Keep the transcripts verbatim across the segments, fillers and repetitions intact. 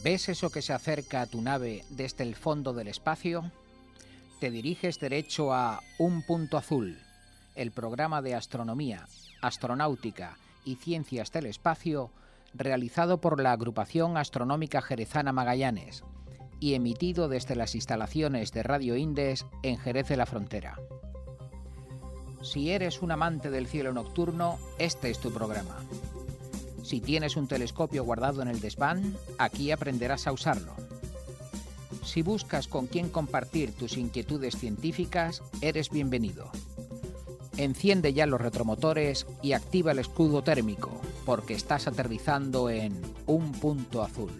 ¿Ves eso que se acerca a tu nave desde el fondo del espacio? Te diriges derecho a Un Punto Azul, el programa de astronomía, astronáutica y ciencias del espacio realizado por la Agrupación Astronómica Jerezana Magallanes y emitido desde las instalaciones de Radio Indes en Jerez de la Frontera. Si eres un amante del cielo nocturno, este es tu programa. Si tienes un telescopio guardado en el desván, aquí aprenderás a usarlo. Si buscas con quién compartir tus inquietudes científicas, eres bienvenido. Enciende ya los retromotores y activa el escudo térmico, porque estás aterrizando en Un Punto Azul.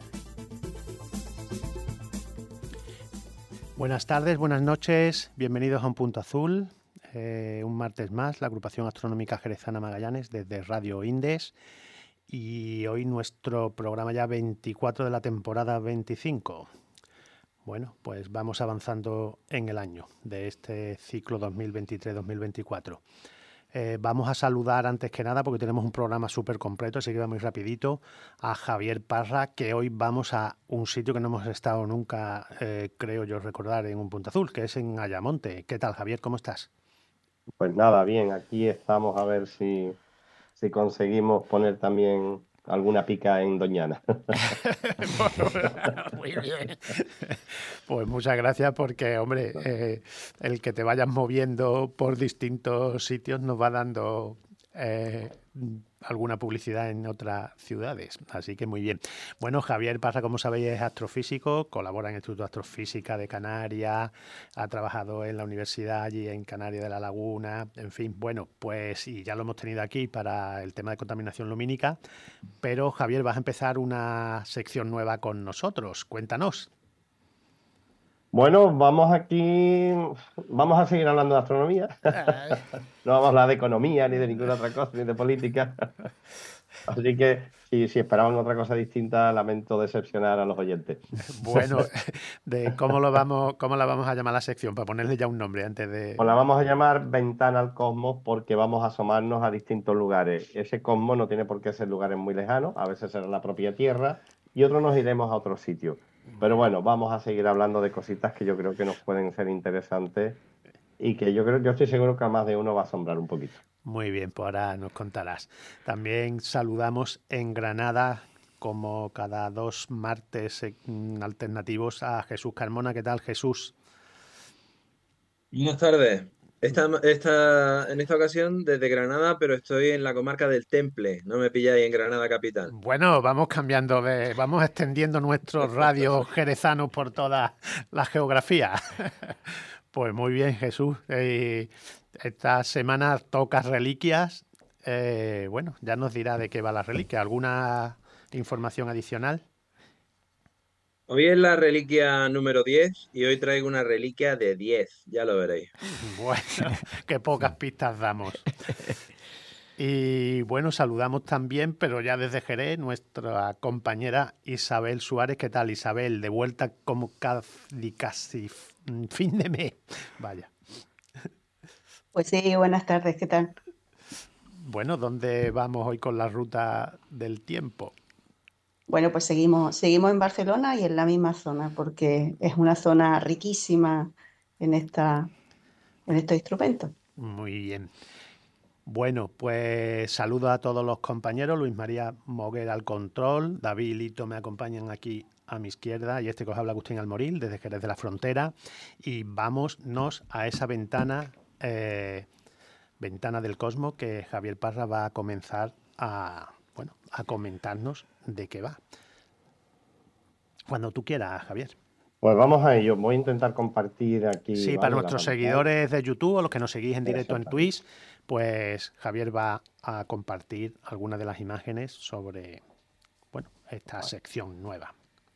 Buenas tardes, buenas noches, bienvenidos a Un Punto Azul. Eh, un martes más, la Agrupación Astronómica Jerezana Magallanes desde Radio Indes. Y hoy nuestro programa ya veinticuatro de la temporada veinticinco. Bueno, pues vamos avanzando en el año de este ciclo dos mil veintitrés dos mil veinticuatro. Eh, vamos a saludar antes que nada, porque tenemos un programa súper completo, así que va muy rapidito, a Javier Parra, que hoy vamos a un sitio que no hemos estado nunca, eh, creo yo recordar, en Un Punto Azul, que es en Ayamonte. ¿Qué tal, Javier? ¿Cómo estás? Pues nada, bien, aquí estamos a ver si, si conseguimos poner también alguna pica en Doñana. Muy bien. Pues muchas gracias porque, hombre, eh, el que te vayas moviendo por distintos sitios nos va dando eh, alguna publicidad en otras ciudades. Así que muy bien. Bueno, Javier Parra, como sabéis, es astrofísico, colabora en el Instituto de Astrofísica de Canarias, ha trabajado en la universidad allí en Canarias de la Laguna, en fin, bueno, pues y ya lo hemos tenido aquí para el tema de contaminación lumínica, pero Javier, vas a empezar una sección nueva con nosotros. Cuéntanos. Bueno, vamos aquí, vamos a seguir hablando de astronomía. No vamos a hablar de economía, ni de ninguna otra cosa, ni de política. Así que si, si esperaban otra cosa distinta, lamento decepcionar a los oyentes. Bueno, de cómo lo vamos, cómo la vamos a llamar la sección, para ponerle ya un nombre antes de. Pues la vamos a llamar Ventana al Cosmos porque vamos a asomarnos a distintos lugares. Ese cosmos no tiene por qué ser lugares muy lejanos, a veces será la propia Tierra y otros nos iremos a otro sitio. Pero bueno, vamos a seguir hablando de cositas que yo creo que nos pueden ser interesantes y que yo creo, yo estoy seguro que a más de uno va a asombrar un poquito. Muy bien, pues ahora nos contarás. También saludamos en Granada, como cada dos martes eh, alternativos, a Jesús Carmona. ¿Qué tal, Jesús? Buenas tardes. Esta, esta, en esta ocasión desde Granada, pero estoy en la comarca del Temple. No me pilláis en Granada capital. Bueno, vamos cambiando de, vamos extendiendo nuestros radios jerezanos por toda la geografía. Pues muy bien, Jesús. Eh, esta semana tocas reliquias. Eh, bueno, ya nos dirá de qué va la reliquia. ¿Alguna información adicional? Hoy es la reliquia número diez y hoy traigo una reliquia de diez, ya lo veréis. Bueno, qué pocas pistas damos. Y bueno, saludamos también, pero ya desde Jerez, nuestra compañera Isabel Suárez. ¿Qué tal, Isabel? De vuelta como casi, casi fin de mes. Vaya. Pues sí, buenas tardes, ¿qué tal? Bueno, ¿dónde vamos hoy con la ruta del tiempo? Bueno, pues seguimos, seguimos en Barcelona y en la misma zona, porque es una zona riquísima en esta, en estos instrumentos. Muy bien. Bueno, pues saludo a todos los compañeros. Luis María Moguera al control, David y Lito me acompañan aquí a mi izquierda y este que os habla Agustín Almoril desde Jerez de la Frontera. Y vámonos a esa ventana, eh, ventana del cosmos que Javier Parra va a comenzar a, bueno, a comentarnos de qué va. Cuando tú quieras, Javier. Pues vamos a ello. Voy a intentar compartir aquí. Sí, ¿vale? para nuestros seguidores de YouTube o los que nos seguís en directo en Twitch, pues Javier va a compartir algunas de las imágenes sobre, bueno, esta vale. sección nueva.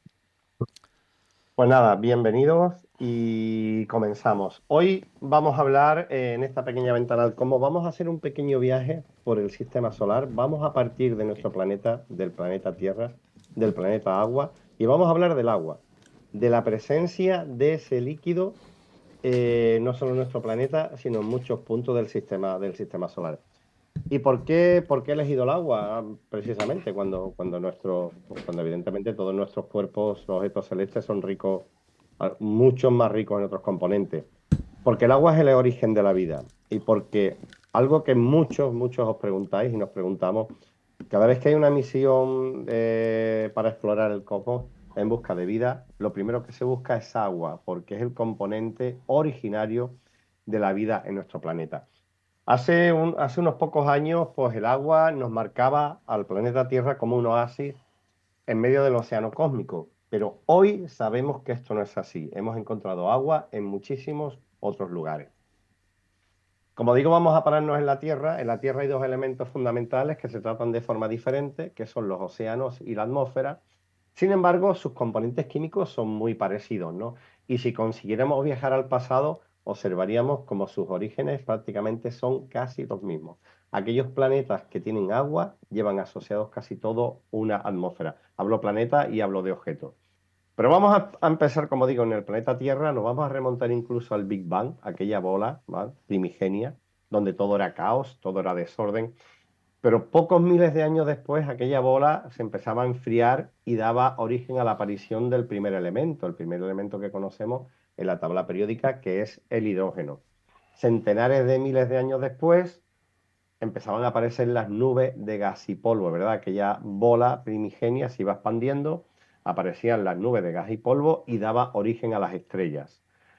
Pues nada, bienvenidos y comenzamos. Hoy vamos a hablar eh, en esta pequeña ventana cómo vamos a hacer un pequeño viaje por el sistema solar. Vamos a partir de nuestro planeta, del planeta Tierra, del planeta Agua, y vamos a hablar del agua, de la presencia de ese líquido, eh, no solo en nuestro planeta, sino en muchos puntos del sistema, del sistema solar. ¿Y por qué, por qué he elegido el agua? Ah, Precisamente cuando, cuando, nuestro, cuando evidentemente todos nuestros cuerpos, los objetos celestes, son ricos, ah, mucho más ricos en otros componentes. Porque el agua es el origen de la vida y porque algo que muchos, muchos os preguntáis y nos preguntamos, cada vez que hay una misión eh, para explorar el cosmos en busca de vida, lo primero que se busca es agua, porque es el componente originario de la vida en nuestro planeta. Hace, un- hace unos pocos años, pues el agua nos marcaba al planeta Tierra como un oasis en medio del océano cósmico, pero hoy sabemos que esto no es así. Hemos encontrado agua en muchísimos otros lugares. Como digo, vamos a pararnos en la Tierra. En la Tierra hay dos elementos fundamentales que se tratan de forma diferente, que son los océanos y la atmósfera. Sin embargo, sus componentes químicos son muy parecidos, ¿no? Y si consiguiéramos viajar al pasado, observaríamos como sus orígenes prácticamente son casi los mismos. Aquellos planetas que tienen agua llevan asociados casi todo una atmósfera. Hablo planeta y hablo de objetos. Pero vamos a, a empezar, como digo, en el planeta Tierra, nos vamos a remontar incluso al Big Bang, aquella bola, ¿vale?, primigenia, donde todo era caos, todo era desorden. Pero pocos miles de años después, aquella bola se empezaba a enfriar y daba origen a la aparición del primer elemento, el primer elemento que conocemos en la tabla periódica, que es el hidrógeno. Centenares de miles de años después, empezaban a aparecer las nubes de gas y polvo, ¿verdad? Aquella bola primigenia se iba expandiendo, aparecían las nubes de gas y polvo y daba origen a las estrellas.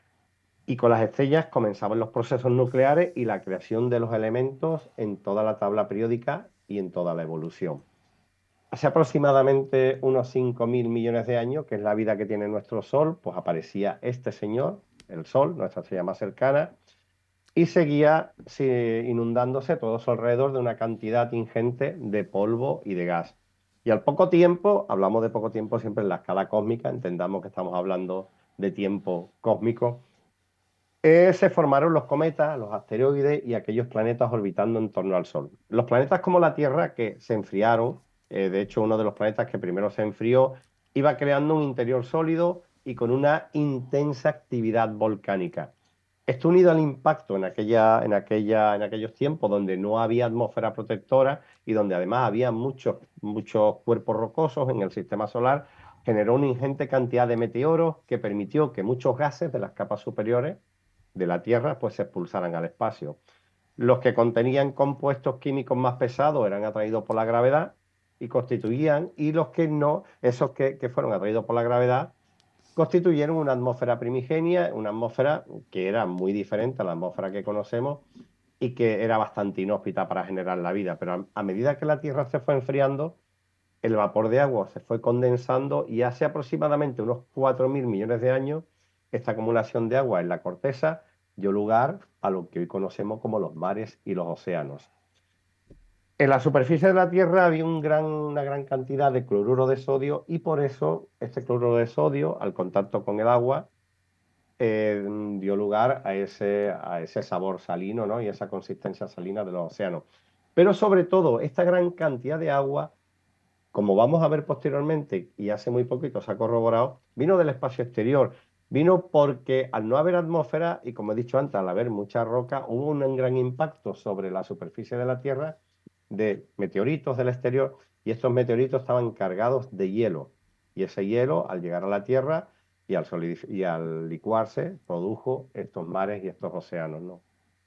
Y con las estrellas comenzaban los procesos nucleares y la creación de los elementos en toda la tabla periódica y en toda la evolución. Hace aproximadamente unos cinco mil millones de años, que es la vida que tiene nuestro Sol, pues aparecía este señor, el Sol, nuestra estrella más cercana, y seguía sí, inundándose todo su alrededor de una cantidad ingente de polvo y de gas. Y al poco tiempo, hablamos de poco tiempo siempre en la escala cósmica, entendamos que estamos hablando de tiempo cósmico, eh, se formaron los cometas, los asteroides y aquellos planetas orbitando en torno al Sol. Los planetas como la Tierra que se enfriaron, eh, de hecho uno de los planetas que primero se enfrió, iba creando un interior sólido y con una intensa actividad volcánica. Esto unido al impacto en, aquella, en, aquella, en aquellos tiempos donde no había atmósfera protectora y donde además había muchos, muchos cuerpos rocosos en el sistema solar, generó una ingente cantidad de meteoros que permitió que muchos gases de las capas superiores de la Tierra pues se expulsaran al espacio. Los que contenían compuestos químicos más pesados eran atraídos por la gravedad y constituían, y los que no, esos que, que fueron atraídos por la gravedad, constituyeron una atmósfera primigenia, una atmósfera que era muy diferente a la atmósfera que conocemos y que era bastante inhóspita para generar la vida. Pero a, a medida que la Tierra se fue enfriando, el vapor de agua se fue condensando y hace aproximadamente unos cuatro mil millones de años, esta acumulación de agua en la corteza dio lugar a lo que hoy conocemos como los mares y los océanos. En la superficie de la Tierra había un gran, una gran cantidad de cloruro de sodio y por eso este cloruro de sodio, al contacto con el agua, eh, dio lugar a ese, a ese sabor salino, ¿no?, y esa consistencia salina de los océanos. Pero sobre todo, esta gran cantidad de agua, como vamos a ver posteriormente, y hace muy poquito se ha corroborado, vino del espacio exterior. Vino porque al no haber atmósfera, y como he dicho antes, al haber mucha roca, hubo un gran impacto sobre la superficie de la Tierra de meteoritos del exterior, y estos meteoritos estaban cargados de hielo. Y ese hielo, al llegar a la Tierra y al, y al licuarse, produjo estos mares y estos océanos, ¿no?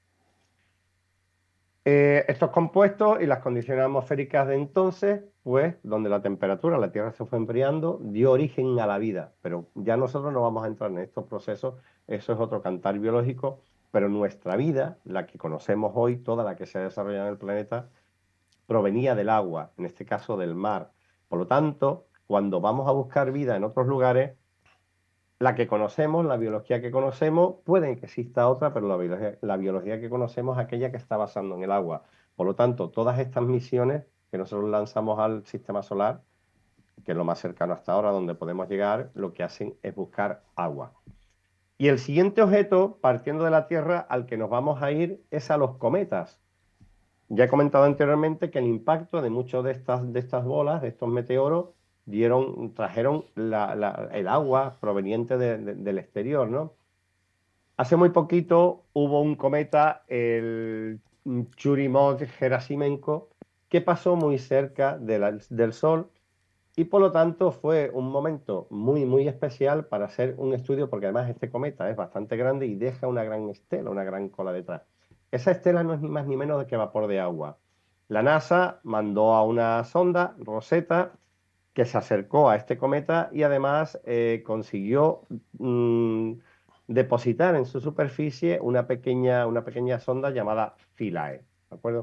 Eh, estos compuestos y las condiciones atmosféricas de entonces, pues donde la temperatura, la Tierra se fue enfriando, dio origen a la vida. Pero ya nosotros no vamos a entrar en estos procesos, eso es otro cantar biológico, pero nuestra vida, la que conocemos hoy, toda la que se ha desarrollado en el planeta, provenía del agua, en este caso del mar. Por lo tanto, cuando vamos a buscar vida en otros lugares, la que conocemos, la biología que conocemos, puede que exista otra, pero la biología, la biología que conocemos es aquella que está basando en el agua. Por lo tanto, todas estas misiones que nosotros lanzamos al sistema solar, que es lo más cercano hasta ahora donde podemos llegar, lo que hacen es buscar agua. Y el siguiente objeto, partiendo de la Tierra, al que nos vamos a ir es a los cometas. Ya he comentado anteriormente que el impacto de muchas de estas, de estas bolas, de estos meteoros, dieron, trajeron la, la, el agua proveniente de, de, del exterior, ¿no? Hace muy poquito hubo un cometa, el Churymov-Gerasimenko, que pasó muy cerca de la, del Sol y por lo tanto fue un momento muy, muy especial para hacer un estudio, porque además este cometa es bastante grande y deja una gran estela, una gran cola detrás. Esa estela no es ni más ni menos que vapor de agua. La NASA mandó a una sonda, Rosetta, que se acercó a este cometa y además eh, consiguió mmm, depositar en su superficie una pequeña, una pequeña sonda llamada Philae, ¿de acuerdo?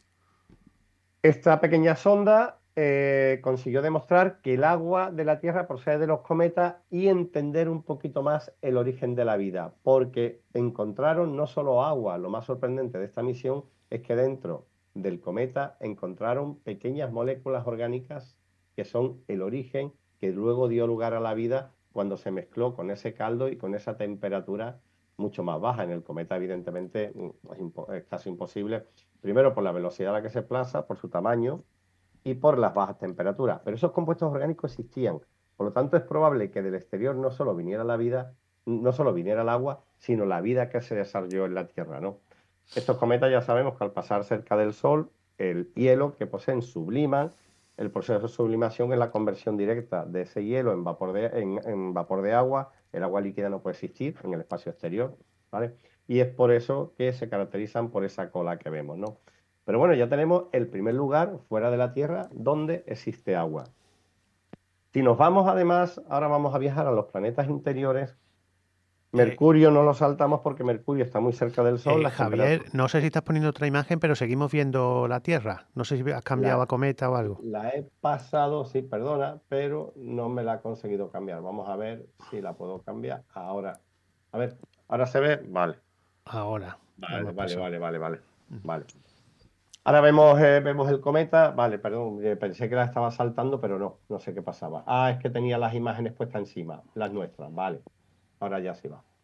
Esta pequeña sonda eh, consiguió demostrar que el agua de la Tierra procede de los cometas y entender un poquito más el origen de la vida, porque encontraron no solo agua, lo más sorprendente de esta misión es que dentro del cometa encontraron pequeñas moléculas orgánicas que son el origen que luego dio lugar a la vida cuando se mezcló con ese caldo y con esa temperatura mucho más baja. En el cometa, evidentemente, es, es casi imposible. Primero, por la velocidad a la que se desplaza, por su tamaño y por las bajas temperaturas. Pero esos compuestos orgánicos existían. Por lo tanto, es probable que del exterior no solo viniera la vida, no solo viniera el agua, sino la vida que se desarrolló en la Tierra, ¿no? Estos cometas ya sabemos que al pasar cerca del Sol, el hielo que poseen subliman. El proceso de sublimación es la conversión directa de ese hielo en vapor de, en, en vapor de agua. El agua líquida no puede existir en el espacio exterior, ¿vale? Y es por eso que se caracterizan por esa cola que vemos, ¿no? Pero bueno, ya tenemos el primer lugar fuera de la Tierra donde existe agua. Si nos vamos además, ahora vamos a viajar a los planetas interiores. Mercurio no lo saltamos porque Mercurio está muy cerca del Sol. Eh, Javier, no sé si estás poniendo otra imagen, pero seguimos viendo la Tierra. No sé si has cambiado la, a cometa o algo. La he pasado, sí, perdona, pero no me la he conseguido cambiar. Vamos a ver si la puedo cambiar ahora. A ver, ¿ahora se ve? Vale. Ahora. Vale, vale, vale, vale, vale, vale. Ahora vemos, eh, vemos el cometa. Vale, perdón, eh, pensé que la estaba saltando, pero no, no sé qué pasaba. Ah, es que tenía las imágenes puestas encima, las nuestras, vale. Ahora ya sí va.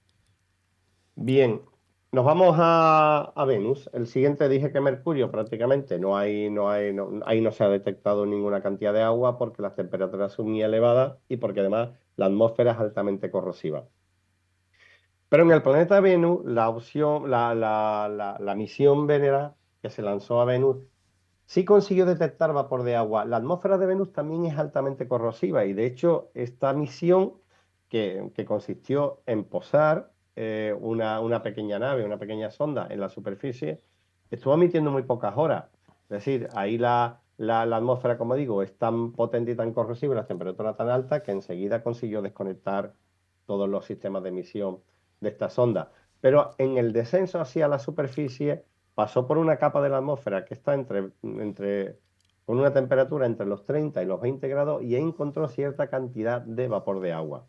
Bien, nos vamos a, a Venus. El siguiente dije que Mercurio prácticamente no hay, no hay, no, ahí no se ha detectado ninguna cantidad de agua porque las temperaturas son muy elevadas y porque además la atmósfera es altamente corrosiva. Pero en el planeta Venus, la opción, la, la, la, la misión Venera que se lanzó a Venus sí consiguió detectar vapor de agua. La atmósfera de Venus también es altamente corrosiva y de hecho esta misión que, que consistió en posar eh, una, una pequeña nave, una pequeña sonda en la superficie, estuvo emitiendo muy pocas horas. Es decir, ahí la, la, la atmósfera, como digo, es tan potente y tan corrosiva, las temperaturas tan altas, que enseguida consiguió desconectar todos los sistemas de emisión de esta sonda. Pero en el descenso hacia la superficie pasó por una capa de la atmósfera que está entre, entre, con una temperatura entre los treinta y los veinte grados y encontró cierta cantidad de vapor de agua.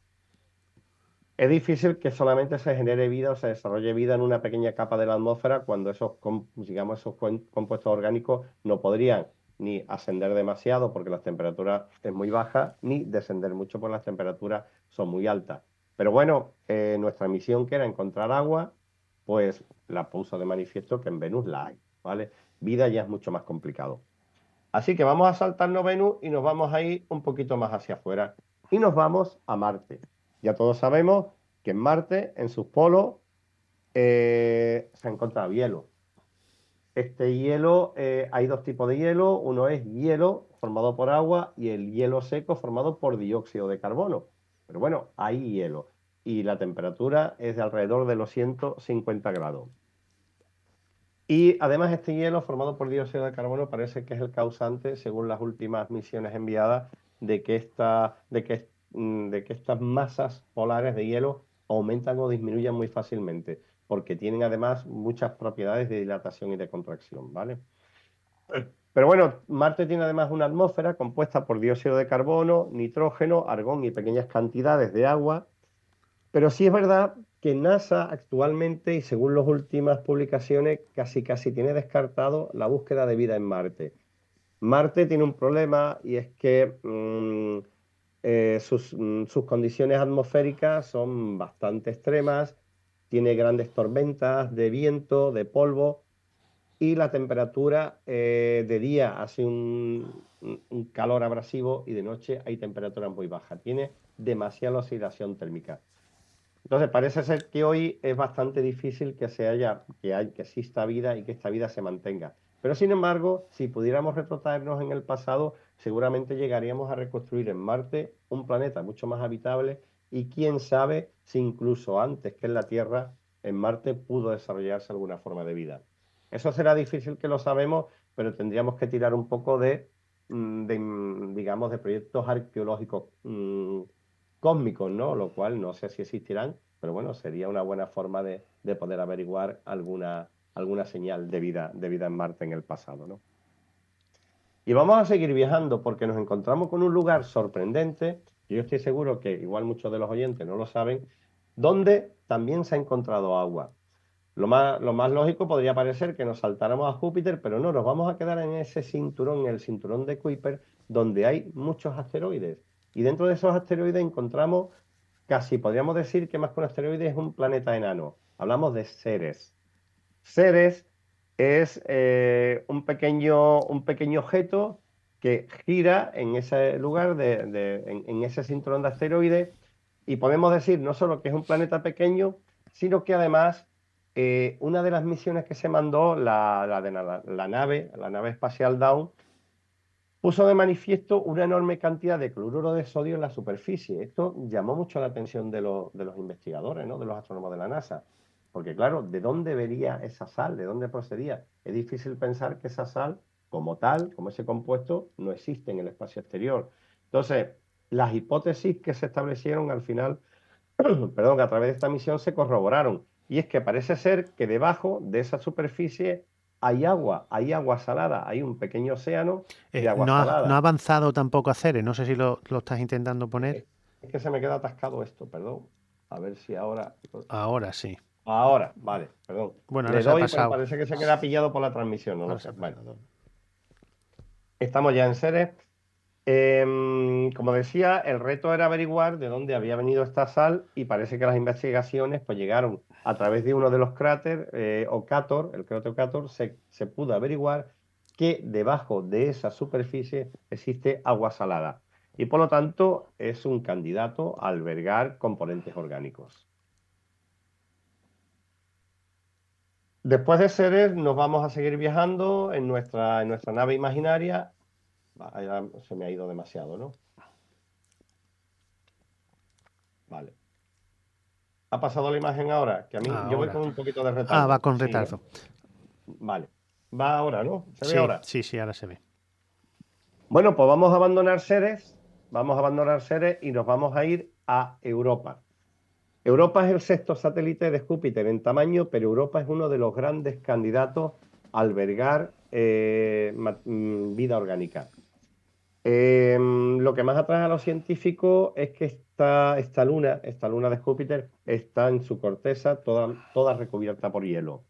Es difícil que solamente se genere vida o se desarrolle vida en una pequeña capa de la atmósfera cuando esos, digamos, esos compuestos orgánicos no podrían ni ascender demasiado porque las temperaturas es muy baja, ni descender mucho porque las temperaturas son muy altas. Pero bueno, eh, nuestra misión, que era encontrar agua, pues la puso de manifiesto que en Venus la hay, ¿vale? Vida ya es mucho más complicado. Así que vamos a saltarnos Venus y nos vamos a ir un poquito más hacia afuera. Y nos vamos a Marte. Ya todos sabemos que en Marte, en sus polos, eh, se ha encontrado hielo. Este hielo, eh, hay dos tipos de hielo. Uno es hielo formado por agua y el hielo seco formado por dióxido de carbono. Pero bueno, hay hielo. Y la temperatura es de alrededor de los ciento cincuenta grados. Y además este hielo formado por dióxido de carbono parece que es el causante, según las últimas misiones enviadas, de que, esta, de que, de que estas masas polares de hielo aumentan o disminuyan muy fácilmente, porque tienen además muchas propiedades de dilatación y de contracción, ¿vale? Pero bueno, Marte tiene además una atmósfera compuesta por dióxido de carbono, nitrógeno, argón y pequeñas cantidades de agua. Pero sí es verdad que NASA actualmente, y según las últimas publicaciones, casi casi tiene descartado la búsqueda de vida en Marte. Marte tiene un problema y es que mmm, eh, sus, mmm, sus condiciones atmosféricas son bastante extremas, tiene grandes tormentas de viento, de polvo, y la temperatura eh, de día hace un, un calor abrasivo y de noche hay temperaturas muy bajas. Tiene demasiada oscilación térmica. Entonces, parece ser que hoy es bastante difícil que se haya, que, hay, que exista vida y que esta vida se mantenga. Pero, sin embargo, si pudiéramos retrotraernos en el pasado, seguramente llegaríamos a reconstruir en Marte un planeta mucho más habitable y quién sabe si incluso antes que en la Tierra, en Marte pudo desarrollarse alguna forma de vida. Eso será difícil que lo sabemos, pero tendríamos que tirar un poco de, de digamos, de proyectos arqueológicos mmm, cósmicos, ¿no? Lo cual no sé si existirán, pero bueno, sería una buena forma de, de poder averiguar alguna, alguna señal de vida, de vida en Marte en el pasado, ¿no? Y vamos a seguir viajando porque nos encontramos con un lugar sorprendente, y yo estoy seguro que igual muchos de los oyentes no lo saben, donde también se ha encontrado agua. Lo más, lo más lógico podría parecer que nos saltáramos a Júpiter, pero no, nos vamos a quedar en ese cinturón, en el cinturón de Kuiper, donde hay muchos asteroides. Y dentro de esos asteroides encontramos, casi podríamos decir que más que un asteroide es un planeta enano. Hablamos de Ceres. Ceres es eh, un, pequeño, un pequeño objeto que gira en ese lugar, de, de, en, en ese cinturón de asteroides, y podemos decir no solo que es un planeta pequeño, sino que además eh, una de las misiones que se mandó, la, la de la, la nave, la nave espacial Dawn, puso de manifiesto una enorme cantidad de cloruro de sodio en la superficie. Esto llamó mucho la atención de, lo, de los investigadores, ¿no? De los astrónomos de la NASA. Porque claro, ¿de dónde vería esa sal? ¿De dónde procedía? Es difícil pensar que esa sal, como tal, como ese compuesto, no existe en el espacio exterior. Entonces, las hipótesis que se establecieron al final, perdón, a través de esta misión se corroboraron. Y es que parece ser que debajo de esa superficie hay agua, hay agua salada, hay un pequeño océano de Eh, agua no, ha, salada. no ha avanzado tampoco a Ceres, no sé si lo, lo estás intentando poner. Es, es que se me queda atascado esto, perdón. A ver si ahora... Ahora sí. Ahora, vale, perdón. Bueno, ahora Le se ha doy, pero pasado. parece que se queda pillado por la transmisión, no Ahora lo se sé. ha Bueno, pasado. estamos ya en Ceres. Eh, como decía, el reto era averiguar de dónde había venido esta sal y parece que las investigaciones pues llegaron a través de uno de los cráteres, eh, Ocator, el cráter Ocator, se, se pudo averiguar que debajo de esa superficie existe agua salada y por lo tanto es un candidato a albergar componentes orgánicos. Después de Ceres nos vamos a seguir viajando en nuestra, en nuestra nave imaginaria. Ya se me ha ido demasiado, ¿no? Vale. ¿Ha pasado la imagen ahora? Que a mí, Ahora. yo voy con un poquito de retardo. Ah, va con Sí, retardo. ¿no? Vale. Va ahora, ¿no? ¿Se ve sí, ahora? Sí, sí, ahora se ve. Bueno, pues vamos a abandonar Ceres, vamos a abandonar Ceres y nos vamos a ir a Europa. Europa es el sexto satélite de Júpiter en tamaño, pero Europa es uno de los grandes candidatos a albergar eh, vida orgánica. Eh, lo que más atrae a los científicos es que esta, esta luna, esta luna de Júpiter, está en su corteza toda, toda recubierta por hielo.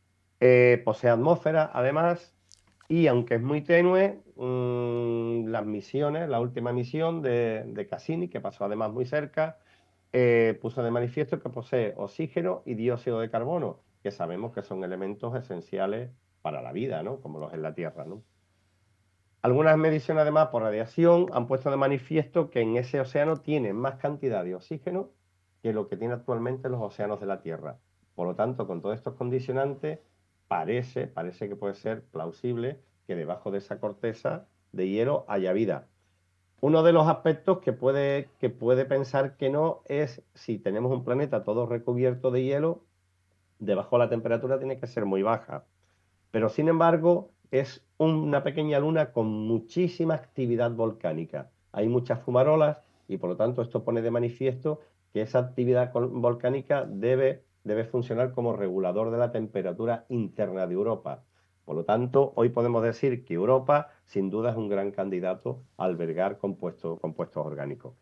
Eh, posee atmósfera, además, y aunque es muy tenue, mmm, las misiones, la última misión de, de Cassini, que pasó además muy cerca, eh, puso de manifiesto que posee oxígeno y dióxido de carbono, que sabemos que son elementos esenciales para la vida, ¿no? Como los en la Tierra, ¿no? Algunas mediciones, además, por radiación, han puesto de manifiesto que en ese océano tiene más cantidad de oxígeno que lo que tiene actualmente los océanos de la Tierra. Por lo tanto, con todos estos condicionantes, parece, parece que puede ser plausible que debajo de esa corteza de hielo haya vida. Uno de los aspectos que puede, que puede pensar que no es si tenemos un planeta todo recubierto de hielo, debajo la temperatura tiene que ser muy baja. Pero, sin embargo, es una pequeña luna con muchísima actividad volcánica. Hay muchas fumarolas y, por lo tanto, esto pone de manifiesto que esa actividad volcánica debe, debe funcionar como regulador de la temperatura interna de Europa. Por lo tanto, hoy podemos decir que Europa, sin duda, es un gran candidato a albergar compuestos, compuestos orgánicos.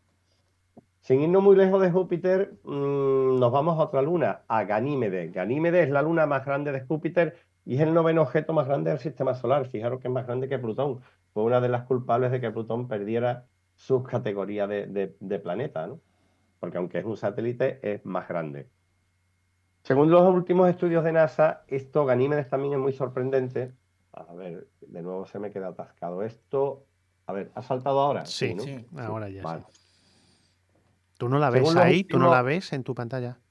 Sin irnos muy lejos de Júpiter, mmm, nos vamos a otra luna, a Ganímedes. Ganímedes es la luna más grande de Júpiter y es el noveno objeto más grande del sistema solar. Fijaros que es más grande que Plutón. Fue una de las culpables de que Plutón perdiera su categoría de, de, de planeta, ¿no? Porque aunque es un satélite, es más grande. Según los últimos estudios de NASA, esto, Ganímedes, también es muy sorprendente. A ver, de nuevo se me queda atascado esto. A ver, ¿ha saltado ahora? Sí, ¿no? sí. Ahora ya vale. sí. ¿Tú no la ves Según los ahí? ¿Tú no últimos... la ves en tu pantalla?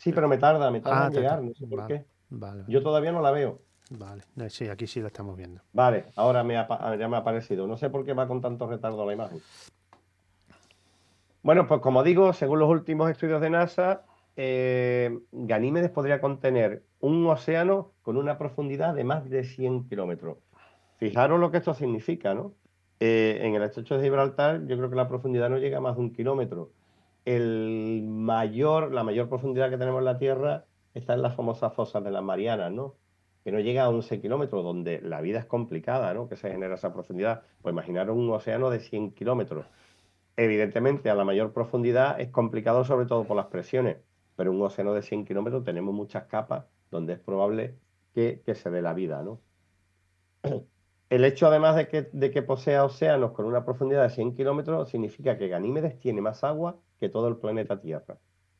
Sí, pero me tarda, me tarda Ah, en te- llegar, te- no sé por vale, qué. vale, Yo todavía no la veo. vale. Eh, Sí, aquí sí la estamos viendo. Vale, ahora me ha, pa- ya me ha aparecido. No sé por qué va con tanto retardo la imagen. Bueno, pues como digo, según los últimos estudios de NASA, eh, Ganímedes podría contener un océano con una profundidad de más de cien kilómetros. Fijaros lo que esto significa, ¿no? Eh, en el estrecho de Gibraltar, yo creo que la profundidad no llega a más de un kilómetro. El mayor, la mayor profundidad que tenemos en la Tierra está en las famosas fosas de las Marianas, ¿no? Que no llega a once kilómetros, donde la vida es complicada, ¿no? Que se genera esa profundidad. Pues imaginaros un océano de cien kilómetros. Evidentemente, a la mayor profundidad es complicado, sobre todo por las presiones, pero un océano de cien kilómetros tenemos muchas capas donde es probable que, que se dé la vida, ¿no? El hecho, además de que, de que posea océanos con una profundidad de cien kilómetros, significa que Ganímedes tiene más agua que todo el planeta Tierra.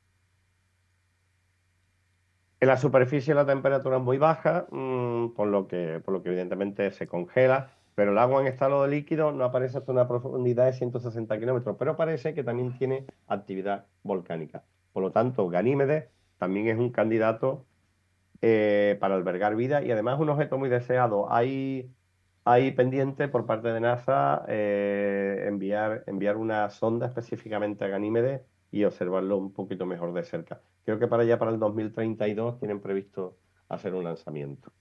En la superficie la temperatura es muy baja, mmm, por lo que, por lo que evidentemente se congela, pero el agua en estado líquido no aparece hasta una profundidad de ciento sesenta kilómetros, pero parece que también tiene actividad volcánica. Por lo tanto, Ganímedes también es un candidato eh, para albergar vida y además un objeto muy deseado. Hay, hay pendiente por parte de NASA eh, enviar, enviar una sonda específicamente a Ganímedes y observarlo un poquito mejor de cerca. Creo que para allá, para el dos mil treinta y dos, tienen previsto hacer un lanzamiento.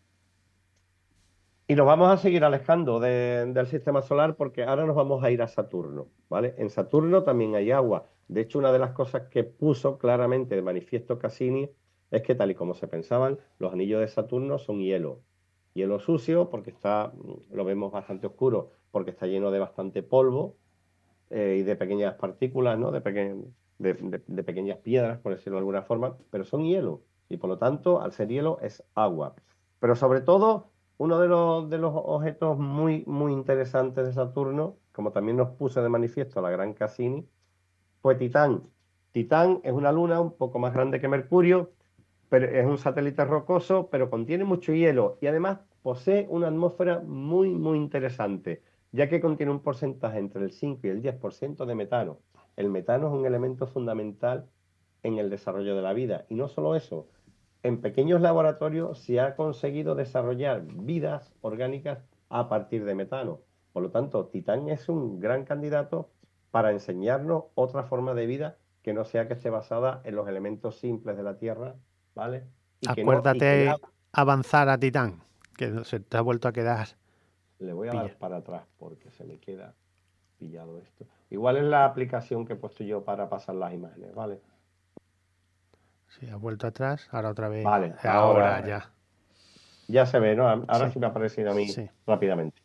Y nos vamos a seguir alejando de- del sistema solar porque ahora nos vamos a ir a Saturno, ¿vale? En Saturno también hay agua. De hecho, una de las cosas que puso claramente de manifiesto Cassini es que, tal y como se pensaban, los anillos de Saturno son hielo. Hielo sucio porque está, lo vemos bastante oscuro, porque está lleno de bastante polvo eh, y de pequeñas partículas, ¿no? De, peque- de, de- de pequeñas piedras, por decirlo de alguna forma, pero son hielo. Y por lo tanto, al ser hielo, es agua. Pero sobre todo, uno de los, de los objetos muy, muy interesantes de Saturno, como también nos puso de manifiesto la gran Cassini, fue Titán. Titán es una luna un poco más grande que Mercurio, pero es un satélite rocoso, pero contiene mucho hielo y además posee una atmósfera muy, muy interesante, ya que contiene un porcentaje entre el cinco y el diez por ciento de metano. El metano es un elemento fundamental en el desarrollo de la vida. Y no solo eso, en pequeños laboratorios se ha conseguido desarrollar vidas orgánicas a partir de metano. Por lo tanto, Titán es un gran candidato para enseñarnos otra forma de vida que no sea que esté basada en los elementos simples de la Tierra, ¿vale? Y que no, y que el Acuérdate agua, avanzar a Titán, que se te ha vuelto a quedar le voy a pilla. dar para atrás porque se me queda pillado esto. Igual es la aplicación que he puesto yo para pasar las imágenes, ¿vale? Sí, ha vuelto atrás, ahora otra vez. Vale, Ahora ahora ya. ya se ve, ¿no? Ahora Sí, sí me ha aparecido a mí sí. rápidamente.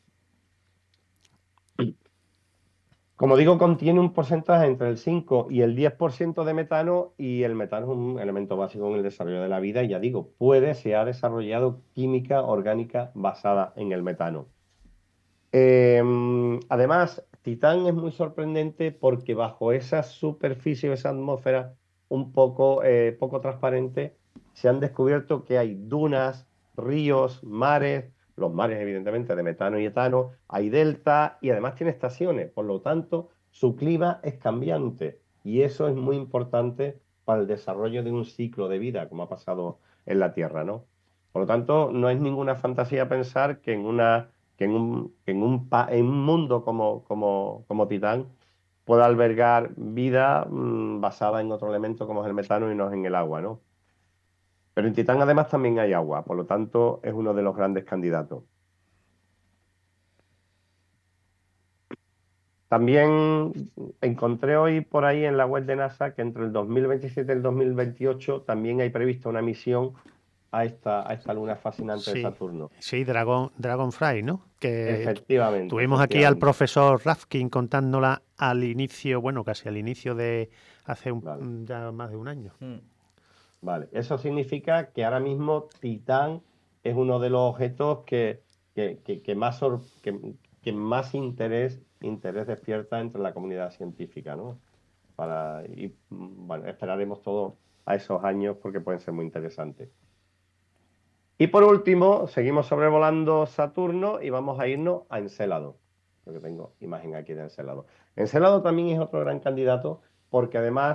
Como digo, contiene un porcentaje entre el cinco y el diez por ciento de metano y el metano es un elemento básico en el desarrollo de la vida y ya digo, puede, se ha desarrollado química orgánica basada en el metano. Eh, además, Titán es muy sorprendente porque bajo esa superficie, esa atmósfera un poco, eh, poco transparente, se han descubierto que hay dunas, ríos, mares, los mares evidentemente de metano y etano, hay delta y además tiene estaciones, por lo tanto su clima es cambiante y eso es muy importante para el desarrollo de un ciclo de vida, como ha pasado en la Tierra, ¿no? Por lo tanto, no es ninguna fantasía pensar que en una que en un, que en un, pa- en un mundo como, como, como Titán pueda albergar vida mm, basada en otro elemento como es el metano y no en el agua, ¿no? Pero en Titán además también hay agua, por lo tanto es uno de los grandes candidatos. También encontré hoy por ahí en la web de NASA que entre el dos mil veintisiete y el dos mil veintiocho también hay prevista una misión a esta, a esta luna fascinante de Sí, Saturno. sí, Dragon, Dragonfly, ¿no? Que tu- Efectivamente, tuvimos aquí al efectivamente. profesor Rafkin contándola al inicio, bueno, casi al inicio de hace un- Vale. ya más de un año. Mm. Vale, eso significa que ahora mismo Titán es uno de los objetos que, que, que- que más, sor- que, que más interés, interés despierta entre la comunidad científica, ¿no? Para, y mm, bueno, esperaremos todos a esos años porque pueden ser muy interesantes. Y por último, seguimos sobrevolando Saturno y vamos a irnos a Encélado, porque tengo imagen aquí de Encélado. Encélado también es otro gran candidato porque además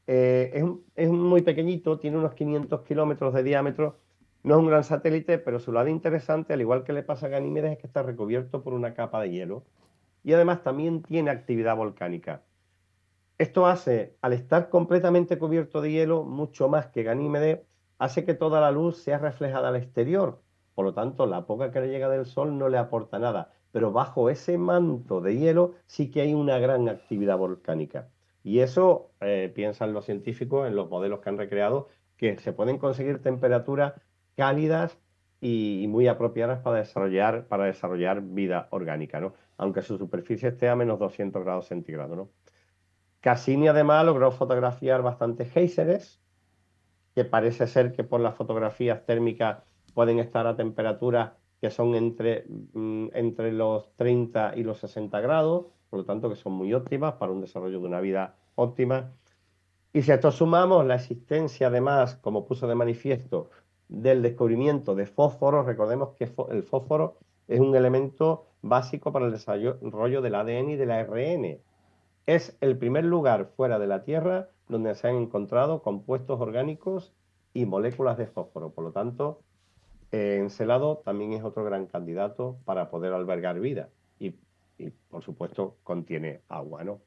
Eh, es, un- es muy pequeñito, tiene unos quinientos kilómetros de diámetro, no es un gran satélite, pero su lado interesante, al igual que le pasa a Ganímedes, es que está recubierto por una capa de hielo y además también tiene actividad volcánica. Esto hace, al estar completamente cubierto de hielo, mucho más que Ganímedes, hace que toda la luz sea reflejada al exterior. Por lo tanto, la poca que le llega del Sol no le aporta nada. Pero bajo ese manto de hielo sí que hay una gran actividad volcánica. Y eso, eh, piensan los científicos en los modelos que han recreado, que se pueden conseguir temperaturas cálidas y, y muy apropiadas para desarrollar, para desarrollar vida orgánica, ¿no? Aunque su superficie esté a menos doscientos grados centígrados, ¿no? Cassini además logró fotografiar bastantes géiseres, que parece ser que por las fotografías térmicas pueden estar a temperaturas que son entre, mm, entre los treinta y los sesenta grados, por lo tanto que son muy óptimas para un desarrollo de una vida óptima. Y si a esto sumamos la existencia además, como puso de manifiesto, del descubrimiento de fósforo, recordemos que el fósforo es un elemento básico para el desarrollo del A D N y del A R N. Es el primer lugar fuera de la Tierra donde se han encontrado compuestos orgánicos y moléculas de fósforo. Por lo tanto, eh, Encelado también es otro gran candidato para poder albergar vida. Y, y, por supuesto, contiene agua, ¿no?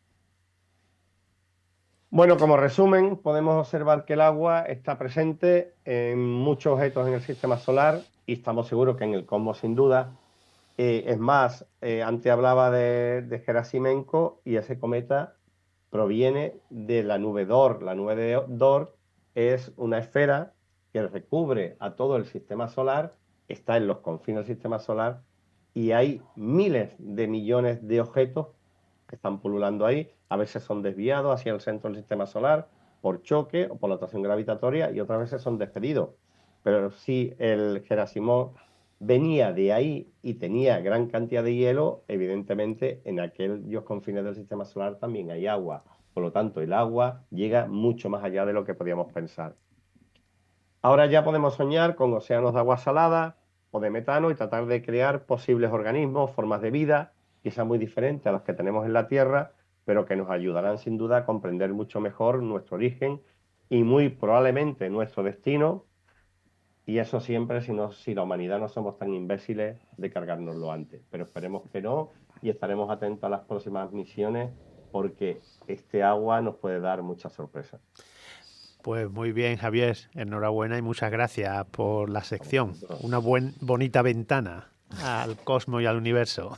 Bueno, como resumen, podemos observar que el agua está presente en muchos objetos en el sistema solar y estamos seguros que en el cosmos sin duda. Eh, es más, eh, antes hablaba de, de Gerasimenko y ese cometa proviene de la nube D O R. La nube de D O R es una esfera que recubre a todo el sistema solar, está en los confines del sistema solar y hay miles de millones de objetos que están pululando ahí. A veces son desviados hacia el centro del sistema solar por choque o por la atracción gravitatoria y otras veces son despedidos. Pero si el Gerasimov venía de ahí y tenía gran cantidad de hielo, evidentemente en aquellos confines del sistema solar también hay agua. Por lo tanto, el agua llega mucho más allá de lo que podíamos pensar. Ahora ya podemos soñar con océanos de agua salada o de metano y tratar de crear posibles organismos, formas de vida, quizás muy diferentes a las que tenemos en la Tierra, pero que nos ayudarán sin duda a comprender mucho mejor nuestro origen y muy probablemente nuestro destino. Y eso siempre si, no, si la humanidad no somos tan imbéciles de cargárnoslo antes. Pero esperemos que no y estaremos atentos a las próximas misiones porque este agua nos puede dar muchas sorpresas. Pues muy bien, Javier. Enhorabuena y muchas gracias por la sección. Una buen, bonita ventana al cosmos y al universo.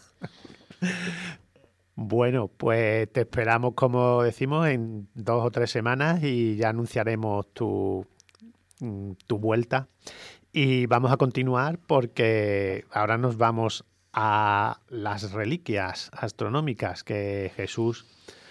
Bueno, pues te esperamos, como decimos, en dos o tres semanas y ya anunciaremos tu, tu vuelta. Y vamos a continuar porque ahora nos vamos a las reliquias astronómicas que Jesús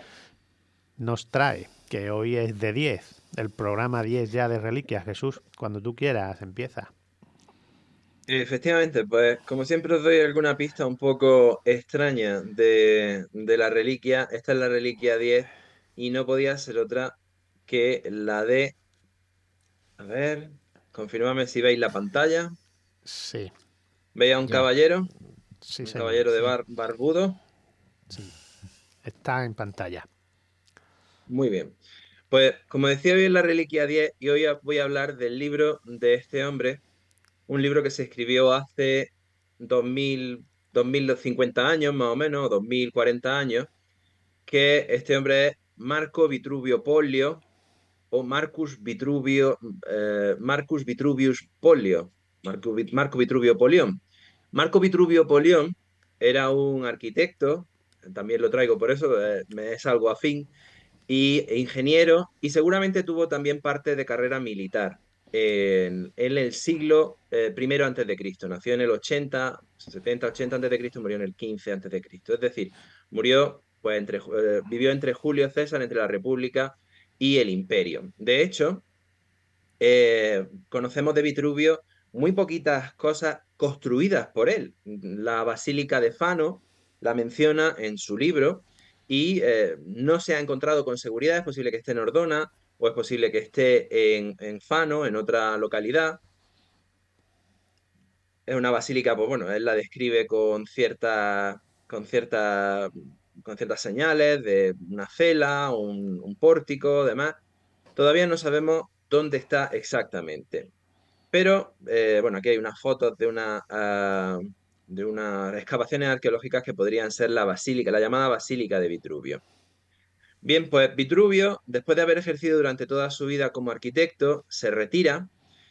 nos trae, que hoy es de diez, el programa diez ya de reliquias. Jesús, cuando tú quieras, empieza. Efectivamente, pues como siempre os doy alguna pista un poco extraña de, de la reliquia. Esta es la reliquia diez y no podía ser otra que la de... A ver, confirmadme si veis la pantalla. Sí. ¿Veis a un Ya. caballero? Sí, Un señor. caballero de Sí. bar barbudo. Sí. Está en pantalla. Muy bien. Pues como decía, hoy es la reliquia diez y hoy voy a hablar del libro de este hombre, un libro que se escribió hace dos mil, dos mil cincuenta años más o menos, dos mil cuarenta años, que este hombre es Marco Vitruvio Pollio o Marcus Vitruvio, eh, Marcus Vitruvius Pollio, Marco, Marco Vitruvio Polión. Marco Vitruvio Polión era un arquitecto, también lo traigo por eso, eh, me es algo afín, y ingeniero, y seguramente tuvo también parte de carrera militar en, en el siglo eh, primero antes de Cristo. Nació en el ochenta, setenta, ochenta antes de Cristo, murió en el quince antes de Cristo. Es decir, murió, pues, entre, eh, vivió entre Julio César, entre la República y el Imperio. De hecho, eh, conocemos de Vitruvio muy poquitas cosas construidas por él. La Basílica de Fano la menciona en su libro y eh, no se ha encontrado con seguridad. Es posible que esté en Ordona o es posible que esté en, en Fano, en otra localidad. Es una basílica, pues bueno, él la describe con cierta, con cierta con ciertas señales de una cela, un, un pórtico, demás. Todavía no sabemos dónde está exactamente. Pero, eh, bueno, aquí hay unas fotos de, una, uh, de unas excavaciones arqueológicas que podrían ser la basílica, la llamada Basílica de Vitruvio. Bien, pues Vitruvio, después de haber ejercido durante toda su vida como arquitecto, se retira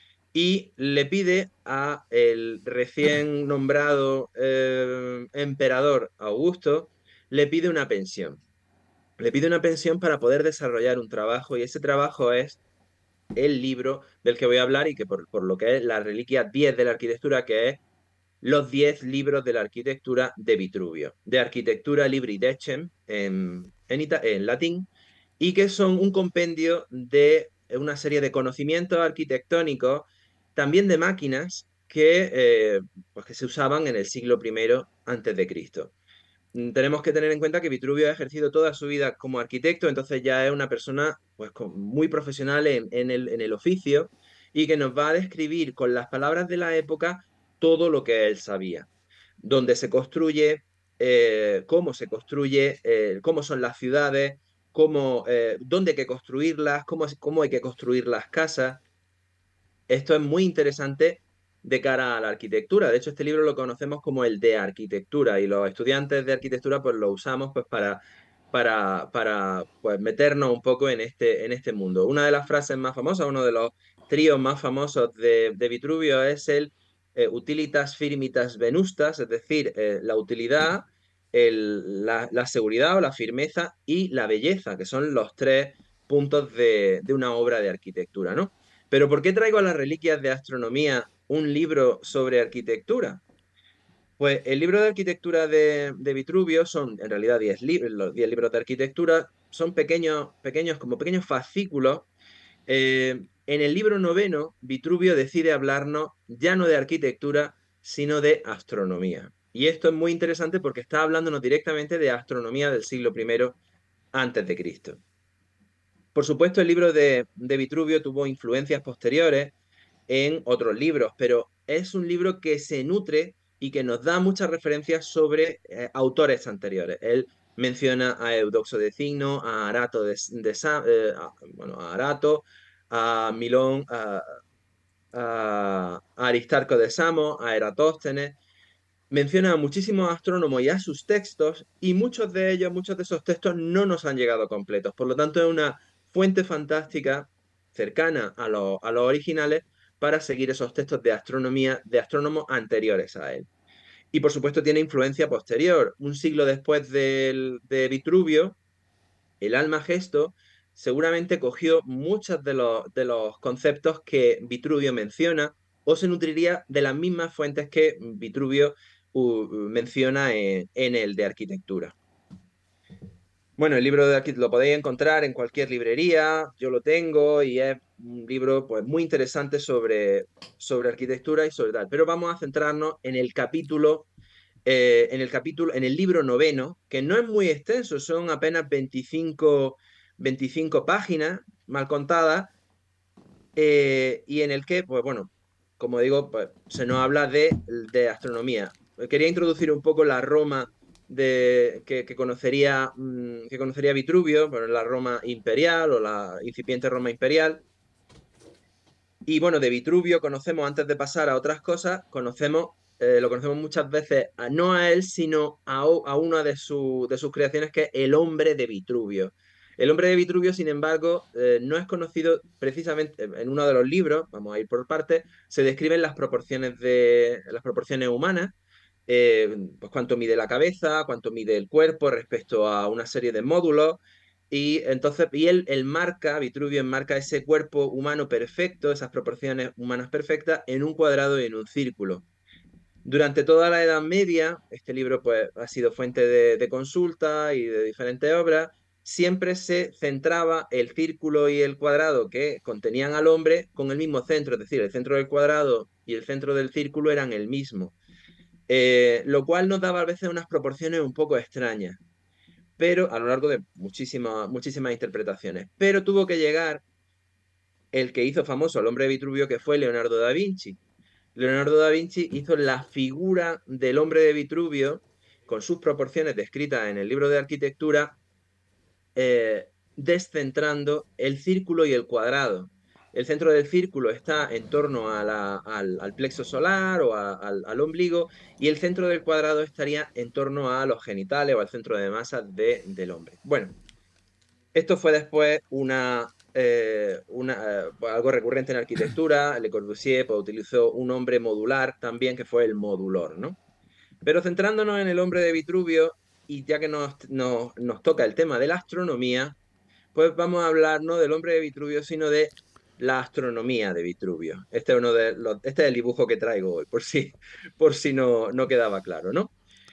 y le pide a el recién nombrado eh, emperador Augusto, le pide una pensión. Le pide una pensión para poder desarrollar un trabajo y ese trabajo es el libro del que voy a hablar y que por, por lo que es la reliquia diez de la arquitectura, que es los diez libros de la arquitectura de Vitruvio, de Arquitectura Libri Decem en, en, en latín, y que son un compendio de una serie de conocimientos arquitectónicos, también de máquinas que, eh, pues que se usaban en el siglo primero antes de Cristo. Tenemos que tener en cuenta que Vitruvio ha ejercido toda su vida como arquitecto, entonces ya es una persona pues, muy profesional en, en, el, en el oficio y que nos va a describir con las palabras de la época todo lo que él sabía. Dónde se construye, eh, cómo se construye, eh, cómo son las ciudades, cómo, eh, dónde hay que construirlas, cómo, cómo hay que construir las casas. Esto es muy interesante de cara a la arquitectura. De hecho, este libro lo conocemos como el de arquitectura y los estudiantes de arquitectura pues lo usamos pues para, para, para pues, meternos un poco en este, en este mundo. Una de las frases más famosas, uno de los tríos más famosos de, de Vitruvio es el eh, utilitas firmitas venustas, es decir, eh, la utilidad, el, la, la seguridad o la firmeza y la belleza, que son los tres puntos de, de una obra de arquitectura, ¿no? Pero ¿por qué traigo a las reliquias de astronomía un libro sobre arquitectura? Pues el libro de arquitectura de, de Vitruvio son en realidad diez libros, los diez libros de arquitectura son pequeños, pequeños como pequeños fascículos. Eh, en el libro noveno, Vitruvio decide hablarnos ya no de arquitectura, sino de astronomía. Y esto es muy interesante porque está hablándonos directamente de astronomía del siglo primero antes de Cristo. Por supuesto, el libro de, de Vitruvio tuvo influencias posteriores en otros libros, pero es un libro que se nutre y que nos da muchas referencias sobre eh, autores anteriores. Él menciona a Eudoxo de Cigno, a Arato de, de eh, a, bueno, a Arato, a Milón, a, a, a Aristarco de Samos, a Eratóstenes. Menciona a muchísimos astrónomos y a sus textos, y muchos de ellos, muchos de esos textos no nos han llegado completos. Por lo tanto, es una fuente fantástica cercana a, lo, a los originales para seguir esos textos de astronomía de astrónomos anteriores a él. Y por supuesto tiene influencia posterior. Un siglo después del, de Vitruvio, el Almagesto seguramente cogió muchos de los, de los conceptos que Vitruvio menciona o se nutriría de las mismas fuentes que Vitruvio uh, menciona en, en el de arquitectura. Bueno, el libro de arquitectura lo podéis encontrar en cualquier librería, yo lo tengo y es un libro pues, muy interesante sobre, sobre arquitectura y sobre tal. Pero vamos a centrarnos en el capítulo, eh, en el capítulo, en el libro noveno, que no es muy extenso, son apenas veinticinco, veinticinco páginas mal contadas, eh, y en el que, pues bueno, como digo, pues, se nos habla de, de astronomía. Quería introducir un poco la Roma de, que, que, conocería, que conocería Vitruvio, bueno, la Roma imperial o la incipiente Roma imperial. Y bueno, de Vitruvio conocemos, antes de pasar a otras cosas, conocemos, eh, lo conocemos muchas veces, a, no a él, sino a, a una de, su, de sus creaciones, que es el hombre de Vitruvio. El hombre de Vitruvio, sin embargo, eh, no es conocido precisamente en uno de los libros, vamos a ir por partes, se describen las proporciones, de, las proporciones humanas, eh, pues cuánto mide la cabeza, cuánto mide el cuerpo respecto a una serie de módulos, y entonces, y él, él marca, Vitruvio enmarca ese cuerpo humano perfecto, esas proporciones humanas perfectas, en un cuadrado y en un círculo. Durante toda la Edad Media, este libro pues, ha sido fuente de, de consulta y de diferentes obras, siempre se centraba el círculo y el cuadrado que contenían al hombre con el mismo centro, es decir, el centro del cuadrado y el centro del círculo eran el mismo. Eh, lo cual nos daba a veces unas proporciones un poco extrañas, pero a lo largo de muchísimas, muchísimas interpretaciones. Pero tuvo que llegar el que hizo famoso al hombre de Vitruvio, que fue Leonardo da Vinci. Leonardo da Vinci hizo la figura del hombre de Vitruvio con sus proporciones descritas en el libro de arquitectura, eh, descentrando el círculo y el cuadrado. El centro del círculo está en torno a la, al, al, plexo solar o a, al, al, ombligo, y el centro del cuadrado estaría en torno a los genitales o al centro de masa de, del hombre. Bueno, esto fue después una, eh, una, eh, algo recurrente en arquitectura. Le Corbusier pues, utilizó un nombre modular también, que fue el modulor, ¿no? Pero centrándonos en el hombre de Vitruvio, y ya que nos, nos, nos toca el tema de la astronomía, pues vamos a hablar no del hombre de Vitruvio, sino de la astronomía de Vitruvio. Este es, uno de los, este es el dibujo que traigo hoy, por si, por si no, no quedaba claro, ¿no?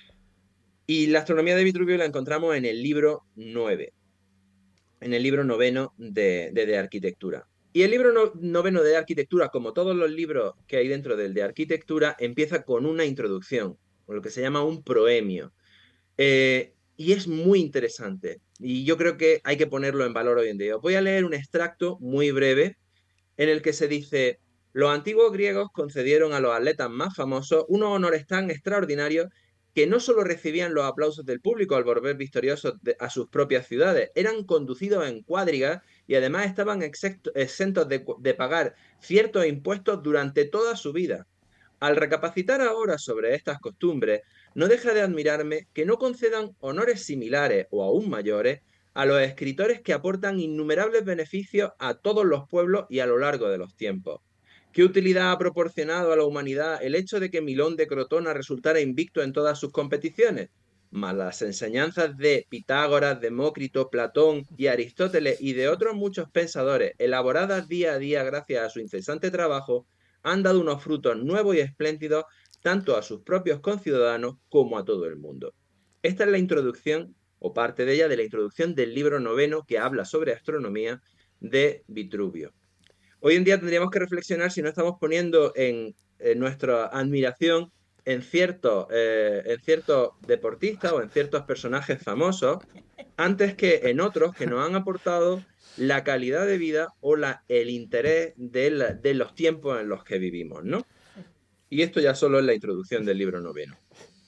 Y la astronomía de Vitruvio la encontramos en el libro nueve, en el libro noveno de, de, de arquitectura. Y el libro no, noveno de arquitectura, como todos los libros que hay dentro del de arquitectura, empieza con una introducción, con lo que se llama un proemio. Eh, y es muy interesante. Y yo creo que hay que ponerlo en valor hoy en día. Os voy a leer un extracto muy breve en el que se dice: los antiguos griegos concedieron a los atletas más famosos unos honores tan extraordinarios que no solo recibían los aplausos del público al volver victoriosos de, a sus propias ciudades, eran conducidos en cuadrigas y además estaban exento, exentos de, de pagar ciertos impuestos durante toda su vida. Al recapacitar ahora sobre estas costumbres, no deja de admirarme que no concedan honores similares o aún mayores a los escritores que aportan innumerables beneficios a todos los pueblos y a lo largo de los tiempos. ¿Qué utilidad ha proporcionado a la humanidad el hecho de que Milón de Crotona resultara invicto en todas sus competiciones? Mas las enseñanzas de Pitágoras, Demócrito, Platón y Aristóteles y de otros muchos pensadores, elaboradas día a día gracias a su incesante trabajo, han dado unos frutos nuevos y espléndidos tanto a sus propios conciudadanos como a todo el mundo. Esta es la introducción, o parte de ella, de la introducción del libro noveno que habla sobre astronomía de Vitruvio. Hoy en día tendríamos que reflexionar si no estamos poniendo en, en nuestra admiración en ciertos, eh, en ciertos deportistas o en ciertos personajes famosos, antes que en otros que nos han aportado la calidad de vida o la, el interés de, la, de los tiempos en los que vivimos, ¿no? Y esto ya solo es la introducción del libro noveno.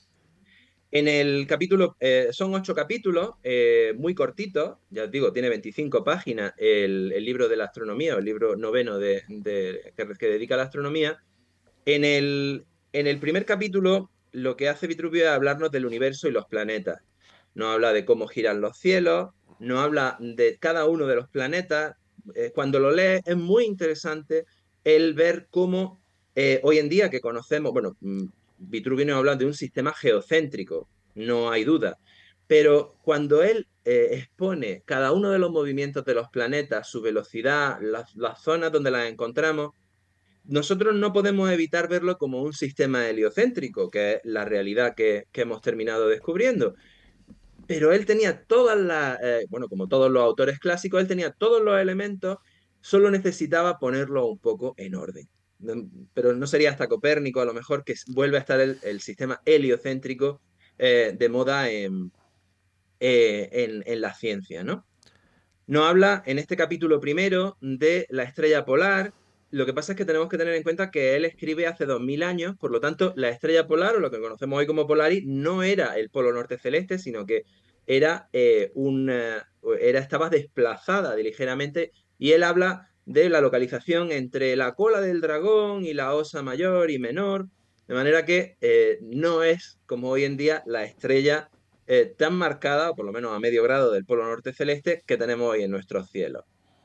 En el capítulo, eh, son ocho capítulos, eh, muy cortitos, ya os digo, tiene veinticinco páginas el, el libro de la astronomía, o el libro noveno de, de, que, que dedica a la astronomía. En el, en el primer capítulo, lo que hace Vitruvio es hablarnos del universo y los planetas. Nos habla de cómo giran los cielos, nos habla de cada uno de los planetas. Eh, cuando lo lees es muy interesante el ver cómo eh, hoy en día que conocemos, bueno, Vitruvio nos habla de un sistema geocéntrico, no hay duda, pero cuando él eh, expone cada uno de los movimientos de los planetas, su velocidad, las, las zonas donde las encontramos, nosotros no podemos evitar verlo como un sistema heliocéntrico, que es la realidad que, que hemos terminado descubriendo. Pero él tenía todas las, eh, bueno, como todos los autores clásicos, él tenía todos los elementos, solo necesitaba ponerlo un poco en orden. Pero no sería hasta Copérnico, a lo mejor, que vuelve a estar el, el sistema heliocéntrico eh, de moda en, eh, en, en la ciencia, ¿no? Nos habla en este capítulo primero de la estrella polar. Lo que pasa es que tenemos que tener en cuenta que él escribe hace dos mil años, por lo tanto, la estrella polar, o lo que conocemos hoy como Polaris, no era el polo norte celeste, sino que era, eh, un, era, estaba desplazada ligeramente, y él habla de la localización entre la cola del dragón y la osa mayor y menor, de manera que eh, no es, como hoy en día, la estrella eh, tan marcada, o por lo menos a medio grado del polo norte celeste, que tenemos hoy en nuestros cielos.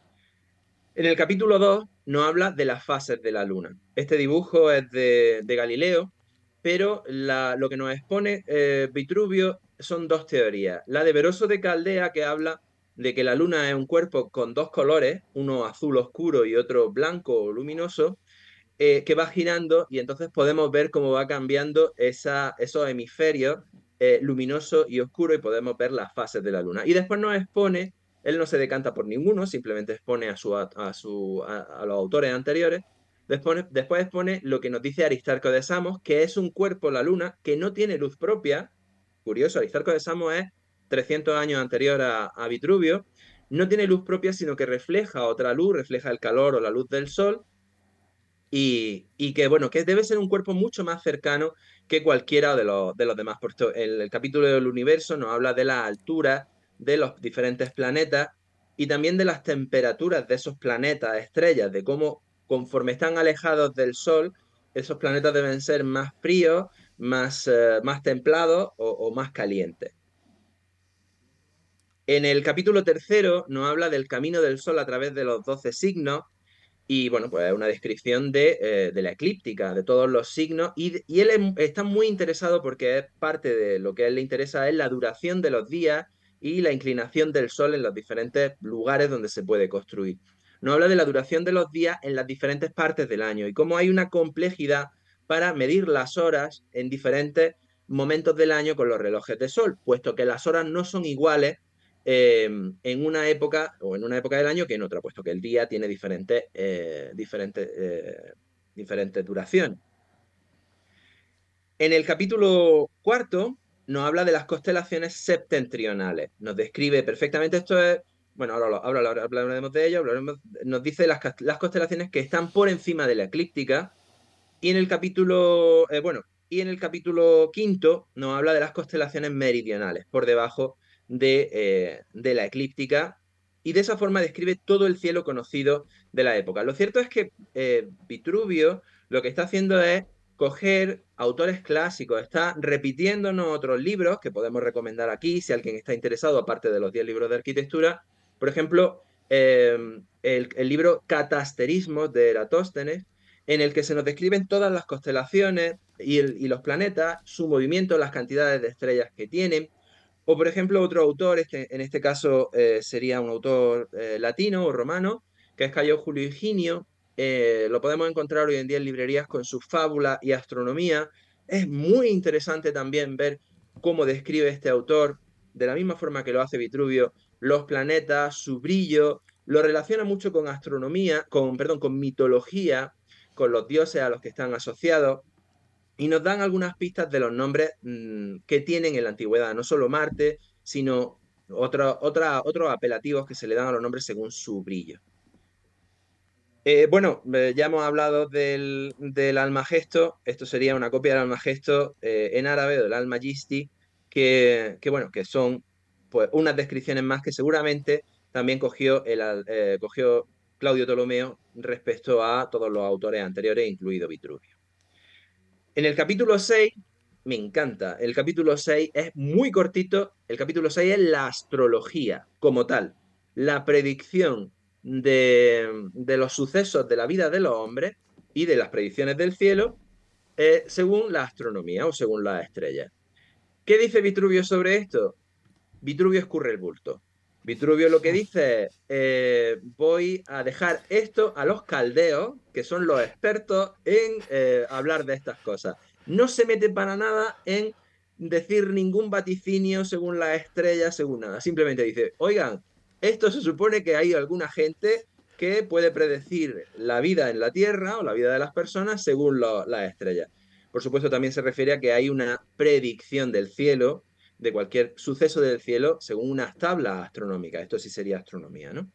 En el capítulo dos nos habla de las fases de la luna. Este dibujo es de, de Galileo, pero la, lo que nos expone eh, Vitruvio son dos teorías. La de Veroso de Caldea, que habla de que la luna es un cuerpo con dos colores, uno azul oscuro y otro blanco o luminoso, eh, que va girando, y entonces podemos ver cómo va cambiando esa, esos hemisferios eh, luminoso y oscuro, y podemos ver las fases de la luna. Y después nos expone, él no se decanta por ninguno, simplemente expone a, su, a, su, a, a los autores anteriores. Después, después expone lo que nos dice Aristarco de Samos, que es un cuerpo, la luna, que no tiene luz propia. Curioso, Aristarco de Samos es trescientos años anterior a, a Vitruvio. No tiene luz propia, sino que refleja otra luz, refleja el calor o la luz del sol. y, y que, bueno, que debe ser un cuerpo mucho más cercano que cualquiera de los, de los demás. Por esto, el, el capítulo del universo nos habla de la altura de los diferentes planetas y también de las temperaturas de esos planetas, estrellas, de cómo conforme están alejados del Sol, esos planetas deben ser más fríos, más, eh, más templados o, o más calientes. En el capítulo tercero nos habla del camino del Sol a través de los doce signos y bueno, pues es una descripción de, eh, de la eclíptica, de todos los signos y, y él es- está muy interesado porque es parte de lo que a él le interesa es la duración de los días y la inclinación del Sol en los diferentes lugares donde se puede construir. Nos habla de la duración de los días en las diferentes partes del año y cómo hay una complejidad para medir las horas en diferentes momentos del año con los relojes de sol, puesto que las horas no son iguales eh, en una época o en una época del año que en otra, puesto que el día tiene diferentes, eh, diferentes, eh, diferentes duraciones. En el capítulo cuarto nos habla de las constelaciones septentrionales. Nos describe perfectamente esto es, bueno, ahora, ahora, ahora hablaremos de ello, hablaremos, nos dice las, las constelaciones que están por encima de la eclíptica y en el capítulo, eh, bueno, y en el capítulo quinto nos habla de las constelaciones meridionales, por debajo de, eh, de la eclíptica, y de esa forma describe todo el cielo conocido de la época. Lo cierto es que eh, Vitruvio lo que está haciendo es coger autores clásicos, está repitiéndonos otros libros que podemos recomendar aquí, si alguien está interesado, aparte de los diez libros de arquitectura. Por ejemplo, eh, el, el libro Catasterismos de Eratóstenes, en el que se nos describen todas las constelaciones y, el, y los planetas, su movimiento, las cantidades de estrellas que tienen. O, por ejemplo, otro autor, este, en este caso eh, sería un autor eh, latino o romano, que es Cayo Julio Higinio. Eh, lo podemos encontrar hoy en día en librerías con sus fábulas y astronomía. Es muy interesante también ver cómo describe este autor, de la misma forma que lo hace Vitruvio, los planetas, su brillo, lo relaciona mucho con astronomía, con, perdón, con mitología, con los dioses a los que están asociados, y nos dan algunas pistas de los nombres mmm, que tienen en la antigüedad, no solo Marte, sino otra, otra, otros apelativos que se le dan a los nombres según su brillo. Eh, bueno, eh, ya hemos hablado del, del Almagesto, esto sería una copia del Almagesto eh, en árabe, del Al-Majisti, que, que, bueno, que son pues, unas descripciones más que seguramente también cogió, el, eh, cogió Claudio Ptolomeo respecto a todos los autores anteriores, incluido Vitruvio. En el capítulo seis, me encanta, el capítulo seis es muy cortito, el capítulo seis es la astrología como tal, la predicción de, de los sucesos de la vida de los hombres y de las predicciones del cielo eh, según la astronomía o según las estrellas. ¿Qué dice Vitruvio sobre esto? Vitruvio escurre el bulto. Vitruvio lo que dice es, eh, voy a dejar esto a los caldeos, que son los expertos en eh, hablar de estas cosas. No se mete para nada en decir ningún vaticinio según las estrellas, según nada. Simplemente dice, oigan, esto se supone que hay alguna gente que puede predecir la vida en la Tierra o la vida de las personas según lo, las estrellas. Por supuesto, también se refiere a que hay una predicción del cielo de cualquier suceso del cielo según unas tablas astronómicas. Esto sí sería astronomía, ¿no?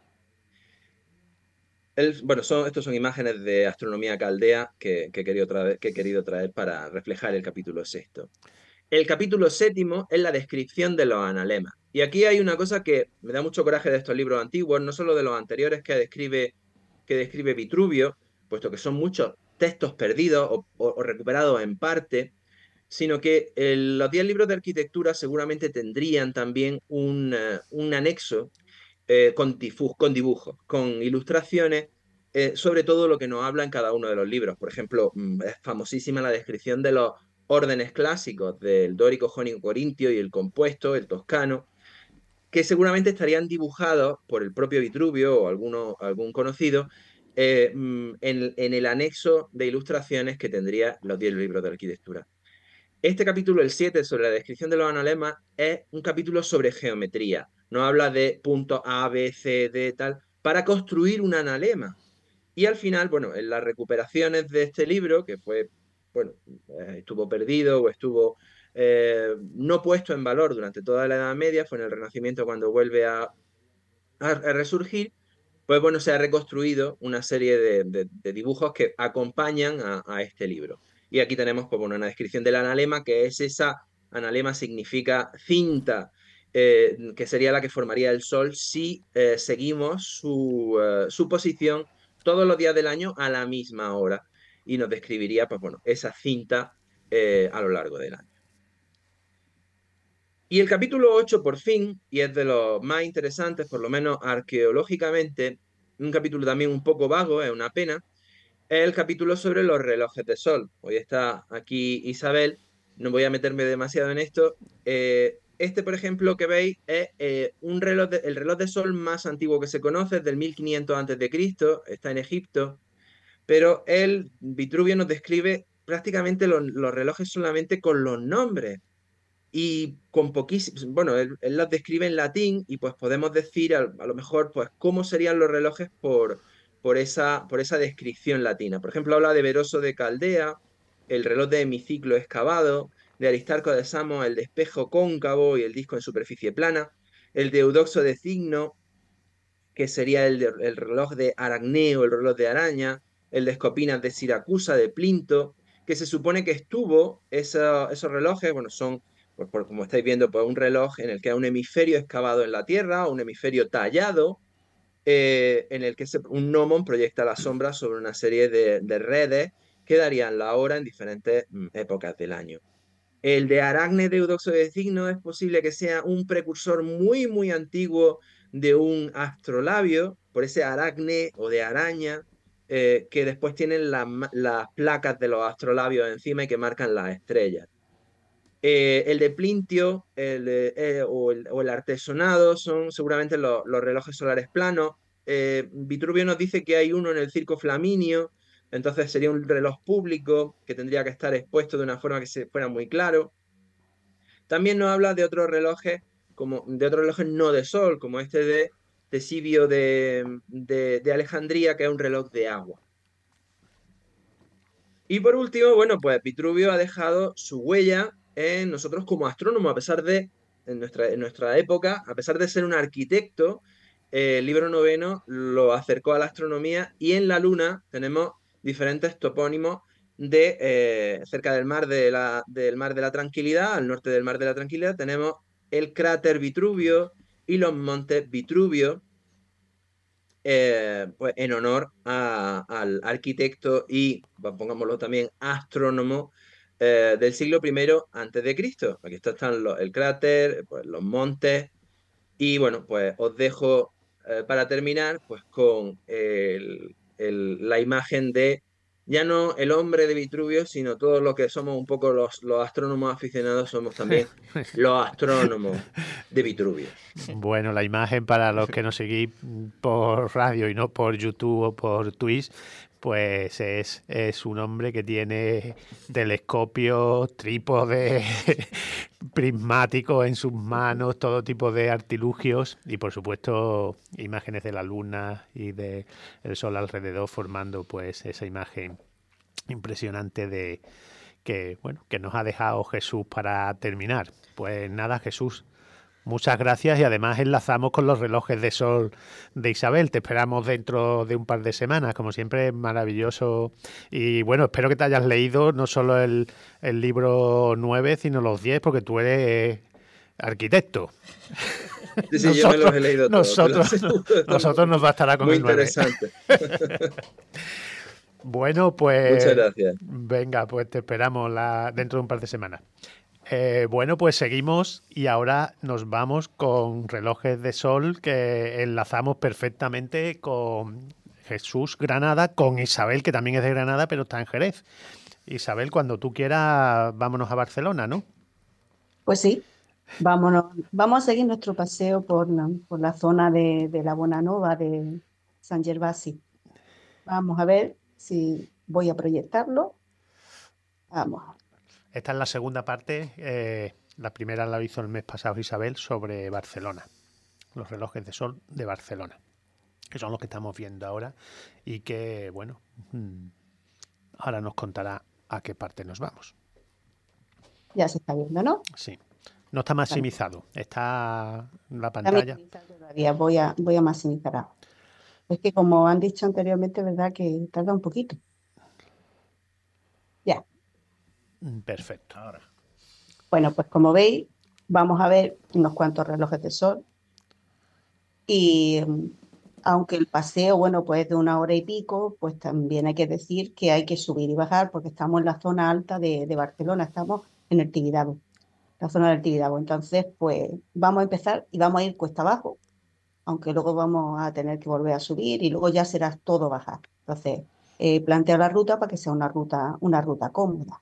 El, bueno, son, estos son imágenes de astronomía caldea que, que, he querido traer, que he querido traer para reflejar el capítulo sexto. El capítulo séptimo es la descripción de los analemas. Y aquí hay una cosa que me da mucho coraje de estos libros antiguos, no solo de los anteriores que describe, que describe Vitruvio, puesto que son muchos textos perdidos o, o, o recuperados en parte, sino que el, los diez libros de arquitectura seguramente tendrían también un, uh, un anexo eh, con, difu con dibujos, con ilustraciones, eh, sobre todo lo que nos habla en cada uno de los libros. Por ejemplo, es famosísima la descripción de los órdenes clásicos del dórico, jónico, corintio y el compuesto, el toscano, que seguramente estarían dibujados por el propio Vitruvio o alguno, algún conocido eh, en, en el anexo de ilustraciones que tendría los diez libros de arquitectura. Este capítulo, el siete, sobre la descripción de los analemas, es un capítulo sobre geometría. Nos habla de puntos A, B, C, D, tal, para construir un analema. Y al final, bueno, en las recuperaciones de este libro, que fue, bueno, estuvo perdido o estuvo eh, no puesto en valor durante toda la Edad Media, fue en el Renacimiento cuando vuelve a, a, a resurgir, pues bueno, se ha reconstruido una serie de, de, de dibujos que acompañan a, a, este libro. Y aquí tenemos pues, bueno, una descripción del analema, que es esa, analema significa cinta, eh, que sería la que formaría el Sol si eh, seguimos su, uh, su posición todos los días del año a la misma hora. Y nos describiría pues, bueno, esa cinta eh, a lo largo del año. Y el capítulo ocho, por fin, y es de los más interesantes, por lo menos arqueológicamente, un capítulo también un poco vago, es una pena, es el capítulo sobre los relojes de sol. Hoy está aquí Isabel, no voy a meterme demasiado en esto. Eh, este, por ejemplo, que veis es eh, un reloj de, el reloj de sol más antiguo que se conoce, es del mil quinientos antes de Cristo, está en Egipto, pero él, Vitruvio, nos describe prácticamente los, los relojes solamente con los nombres y con poquísimos, bueno, él, él los describe en latín y pues podemos decir a, a, lo mejor pues cómo serían los relojes por, por, esa, por esa descripción latina. Por ejemplo, habla de Veroso de Caldea, el reloj de hemiciclo excavado, de Aristarco de Samos, el de espejo cóncavo y el disco en superficie plana, el de Eudoxo de Cigno, que sería el, de, el reloj de Aragneo, el reloj de araña, el de Escopinas de Siracusa, de Plinto, que se supone que estuvo, esa, esos relojes, bueno, son pues por, como estáis viendo, pues un reloj en el que hay un hemisferio excavado en la tierra, un hemisferio tallado, eh, en el que se, un gnomon proyecta la sombra sobre una serie de, de redes que darían la hora en diferentes mm, épocas del año. El de Aracne de Eudoxo de Cigno es posible que sea un precursor muy, muy antiguo de un astrolabio, por ese aracne o de araña, eh, que después tienen la, las placas de los astrolabios encima y que marcan las estrellas. Eh, el de Plintio el de, eh, o, el, o, el, artesonado son seguramente los, los relojes solares planos. Eh, Vitruvio nos dice que hay uno en el Circo Flaminio, entonces sería un reloj público que tendría que estar expuesto de una forma que se fuera muy claro. También nos habla de otros relojes, como, de otros relojes no de sol, como este de Tesibio de, de, de Alejandría, que es un reloj de agua. Y por último, bueno, pues Vitruvio ha dejado su huella en nosotros como astrónomos, a pesar de, en nuestra, en nuestra época, a pesar de ser un arquitecto, eh, el libro noveno lo acercó a la astronomía y en la Luna tenemos diferentes topónimos de eh, cerca del mar de, la, del mar de la Tranquilidad, al norte del mar de la Tranquilidad, tenemos el cráter Vitruvio y los montes Vitruvio, Eh, pues en honor a, al arquitecto y, pongámoslo también, astrónomo eh, del siglo primero antes de Cristo. Aquí están los, el cráter, pues, los montes, y bueno, pues os dejo eh, para terminar pues con el, el, la imagen de ya no el hombre de Vitruvio, sino todos los que somos un poco los, los astrónomos aficionados, somos también los astrónomos de Vitruvio. Bueno, la imagen para los que nos seguís por radio y no por YouTube o por Twitch, pues es, es un hombre que tiene telescopios, trípode, prismáticos en sus manos, todo tipo de artilugios y por supuesto imágenes de la luna y del sol alrededor formando pues esa imagen impresionante de que, bueno, que nos ha dejado Jesús para terminar. Pues nada, Jesús, muchas gracias y además enlazamos con los relojes de sol de Isabel. Te esperamos dentro de un par de semanas, como siempre, maravilloso. Y bueno, espero que te hayas leído no solo el, el libro nueve, sino los diez, porque tú eres arquitecto. Sí, sí, nosotros, yo me los he leído todos. Nosotros, nosotros nos bastará con muy el nueve. Muy interesante. Bueno, pues... Muchas gracias. Venga, pues te esperamos la, dentro de un par de semanas. Eh, bueno, pues seguimos y ahora nos vamos con relojes de sol que enlazamos perfectamente con Jesús Granada, con Isabel, que también es de Granada, pero está en Jerez. Isabel, cuando tú quieras, vámonos a Barcelona, ¿no? Pues sí, vámonos, vamos a seguir nuestro paseo por, por la zona de, de la Bonanova, de San Gervasi. Vamos a ver si voy a proyectarlo. Vamos. Esta es la segunda parte, eh, la primera la hizo el mes pasado Isabel sobre Barcelona, los relojes de sol de Barcelona, que son los que estamos viendo ahora y que, bueno, ahora nos contará a qué parte nos vamos. Ya se está viendo, ¿no? Sí, no está maximizado, está en la pantalla. Está todavía, voy a, voy a maximizar ahora. Es que como han dicho anteriormente, ¿verdad? Que tarda un poquito. Ya. Perfecto, ahora. Bueno, pues como veis, vamos a ver unos cuantos relojes de sol. Y mm, aunque el paseo, bueno, pues es de una hora y pico, pues también hay que decir que hay que subir y bajar porque estamos en la zona alta de, de Barcelona, estamos en el Tibidabo, la zona del Tibidabo. Entonces, pues vamos a empezar y vamos a ir cuesta abajo, aunque luego vamos a tener que volver a subir y luego ya será todo bajar. Entonces, eh, planteo la ruta para que sea una ruta, una ruta cómoda.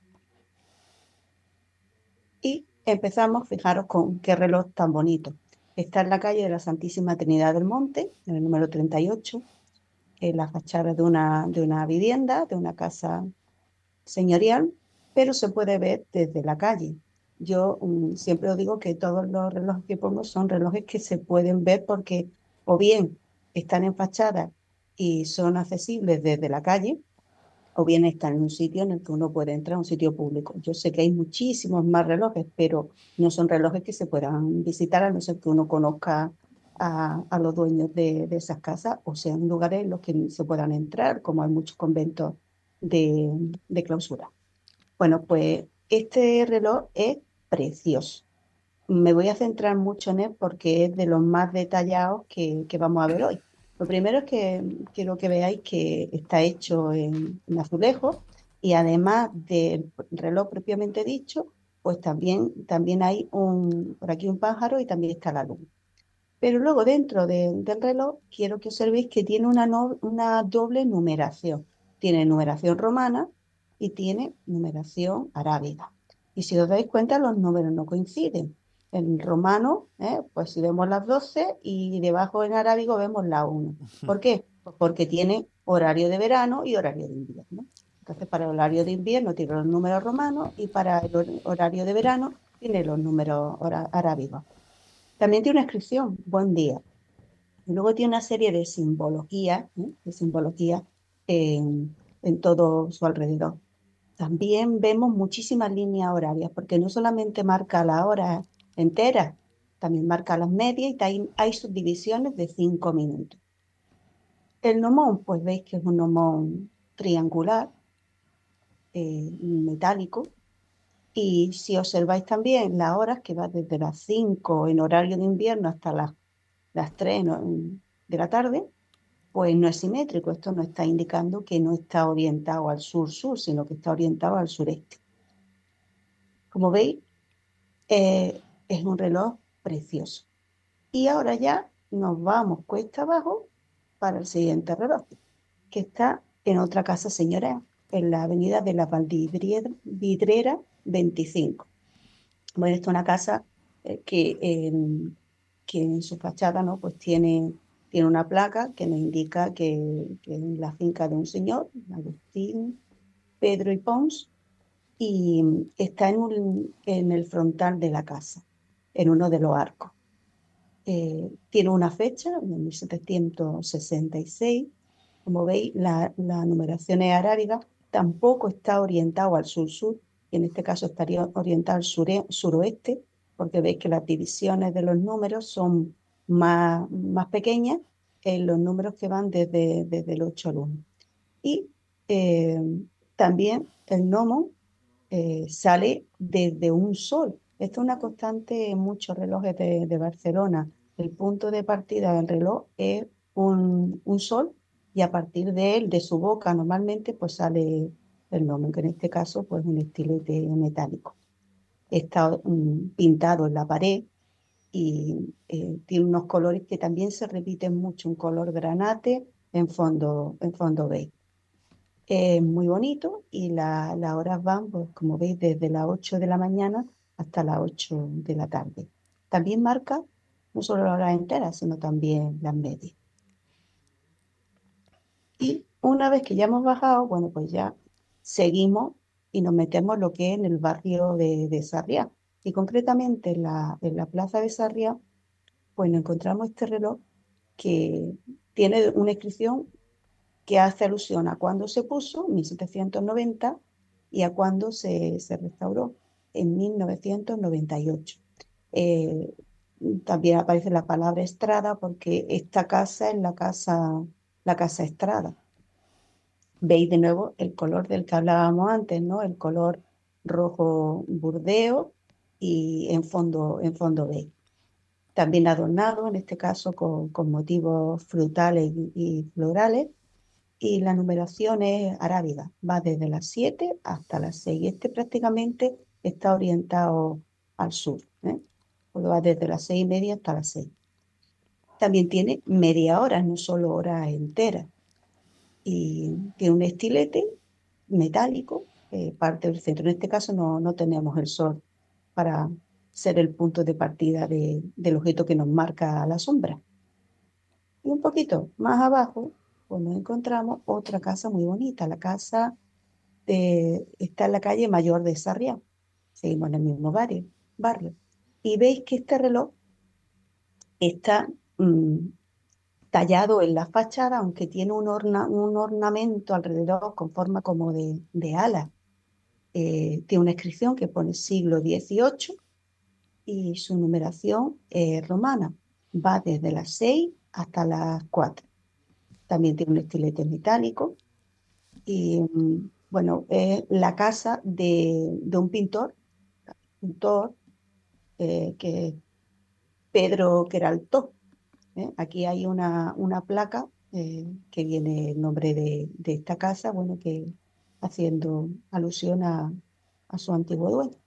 Y empezamos, fijaros con qué reloj tan bonito. Está en la calle de la Santísima Trinidad del Monte, en el número treinta y ocho, en la fachada de una, de una vivienda, de una casa señorial, pero se puede ver desde la calle. Yo um, siempre os digo que todos los relojes que pongo son relojes que se pueden ver porque o bien están en fachada y son accesibles desde la calle, o bien están en un sitio en el que uno puede entrar, a un sitio público. Yo sé que hay muchísimos más relojes, pero no son relojes que se puedan visitar a no ser que uno conozca a, a los dueños de, de esas casas o sean lugares en los que se puedan entrar, como hay muchos conventos de, de clausura. Bueno, pues este reloj es precioso. Me voy a centrar mucho en él porque es de los más detallados que, que vamos a ver hoy. Lo primero es que quiero que veáis que está hecho en, en azulejo y además del reloj propiamente dicho, pues también, también hay un, por aquí un pájaro y también está la luna. Pero luego dentro de- del reloj quiero que observéis que tiene una, no- una doble numeración. Tiene numeración romana y tiene numeración arábiga. Y si os dais cuenta, los números no coinciden. En romano, ¿eh? Pues si vemos las doce y debajo en arábigo vemos la una. ¿Por qué? Pues porque tiene horario de verano y horario de invierno. Entonces, para el horario de invierno tiene los números romanos y para el hor- horario de verano tiene los números hora- arábigos. También tiene una inscripción, buen día. Y luego tiene una serie de simbología, ¿eh? de simbología en, en todo su alrededor. También vemos muchísimas líneas horarias, porque no solamente marca la hora entera, también marca las medias y hay, hay subdivisiones de cinco minutos. El gnomón, pues veis que es un gnomón triangular, eh, metálico, y si observáis también las horas, que va desde las cinco en horario de invierno hasta las, las tres ¿no? de la tarde, pues no es simétrico. Esto nos está indicando que no está orientado al sur-sur, sino que está orientado al sureste. Como veis, eh, es un reloj precioso. Y ahora ya nos vamos cuesta abajo para el siguiente reloj, que está en otra casa señorial, en la avenida de la Valdvidriera veinticinco. Bueno, esta es una casa eh, que, eh, que en su fachada, ¿no? Pues tiene, tiene una placa que nos indica que, que es la finca de un señor, Agustín Pedro y Pons, y está en, un, en el frontal de la casa, en uno de los arcos. Eh, tiene una fecha, de mil setecientos sesenta y seis. Como veis, la, la numeración es arábiga, tampoco está orientado al sur-sur, y en este caso estaría orientado al sure, suroeste, porque veis que las divisiones de los números son más, más pequeñas en los números que van desde, desde el ocho al uno. Y eh, también el gnomo eh, sale desde un sol. Esto es una constante en muchos relojes de, de Barcelona. El punto de partida del reloj es un, un sol y a partir de él, de su boca, normalmente pues sale el gnomo, que en este caso pues un estilete metálico. Está um, pintado en la pared y eh, tiene unos colores que también se repiten mucho, un color granate en fondo, en fondo beige. Es muy bonito y la- las horas van, pues, como veis, desde las ocho de la mañana hasta las ocho de la tarde. También marca no solo las horas enteras, sino también las medias. Y una vez que ya hemos bajado, bueno, pues ya seguimos y nos metemos lo que es en el barrio de, de Sarriá. Y concretamente en la, en la plaza de Sarriá, pues nos encontramos este reloj que tiene una inscripción que hace alusión a cuándo se puso, mil setecientos noventa, y a cuándo se, se restauró, en mil novecientos noventa y ocho. Eh, También aparece la palabra Estrada porque esta casa es la casa, la Casa Estrada. Veis de nuevo el color del que hablábamos antes, ¿no? El color rojo burdeo y en fondo, en fondo beige. También adornado, en este caso, con, con motivos frutales y, y florales. Y la numeración es arábiga, va desde las siete hasta las seis. Y este prácticamente está orientado al sur, ¿eh? Porque va desde las seis y media hasta las seis. También tiene media hora, no solo horas enteras. Y tiene un estilete metálico, eh, parte del centro. En este caso no, no tenemos el sol para ser el punto de partida de, del objeto que nos marca la sombra. Y un poquito más abajo, pues nos encontramos otra casa muy bonita. La casa de, está en la calle Mayor de Sarriá. Seguimos en el mismo barrio. barrio. Y veis que este reloj está mmm, tallado en la fachada, aunque tiene un, orna, un ornamento alrededor con forma como de, de ala. Eh, tiene una inscripción que pone siglo dieciocho y su numeración es romana. Va desde las seis hasta las cuatro. También tiene un estilete metálico y, bueno, es la casa de, de un pintor, pintor eh, que es Pedro Queraltó. ¿eh? Aquí hay una, una placa eh, que viene el nombre de, de esta casa, bueno, que haciendo alusión a, a su antiguo dueño.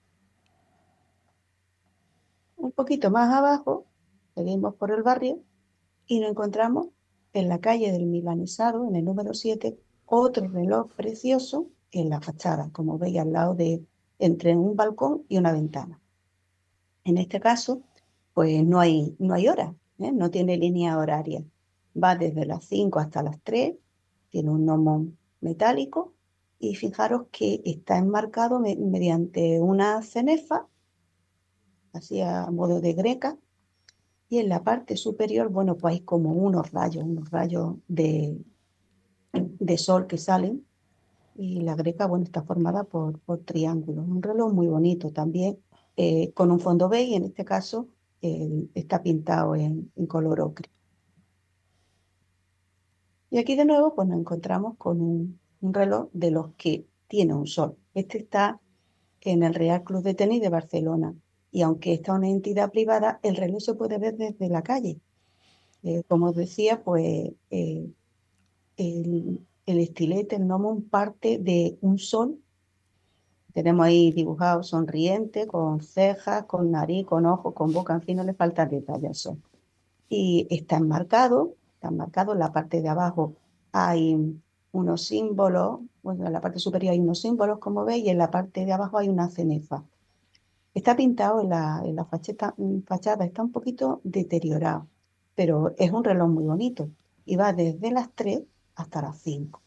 Un poquito más abajo, seguimos por el barrio y nos encontramos en la calle del Milanesado, en el número siete, otro reloj precioso en la fachada, como veis al lado de, entre un balcón y una ventana. En este caso, pues no hay, no hay hora, ¿eh? No tiene línea horaria. Va desde las cinco hasta las tres, tiene un gnomo metálico y fijaros que está enmarcado me, mediante una cenefa, así a modo de greca, y en la parte superior, bueno, pues hay como unos rayos, unos rayos de, de sol que salen, y la greca, bueno, está formada por, por triángulos. Un reloj muy bonito también, eh, con un fondo beige, en este caso eh, está pintado en, en color ocre. Y aquí de nuevo, pues nos encontramos con un, un reloj de los que tiene un sol. Este está en el Real Club de Tenis de Barcelona. Y aunque está una entidad privada, el reloj se puede ver desde la calle. Eh, como os decía, pues eh, el, el estilete, el gnomon, parte de un sol. Tenemos ahí dibujado sonriente, con cejas, con nariz, con ojos, con boca, en fin, no le falta detalle al sol. Y está enmarcado, está enmarcado en la parte de abajo hay unos símbolos, bueno, en la parte superior hay unos símbolos, como veis, y en la parte de abajo hay una cenefa. Está pintado en la, en la facheta, fachada, está un poquito deteriorado, pero es un reloj muy bonito y va desde las tres hasta las cinco.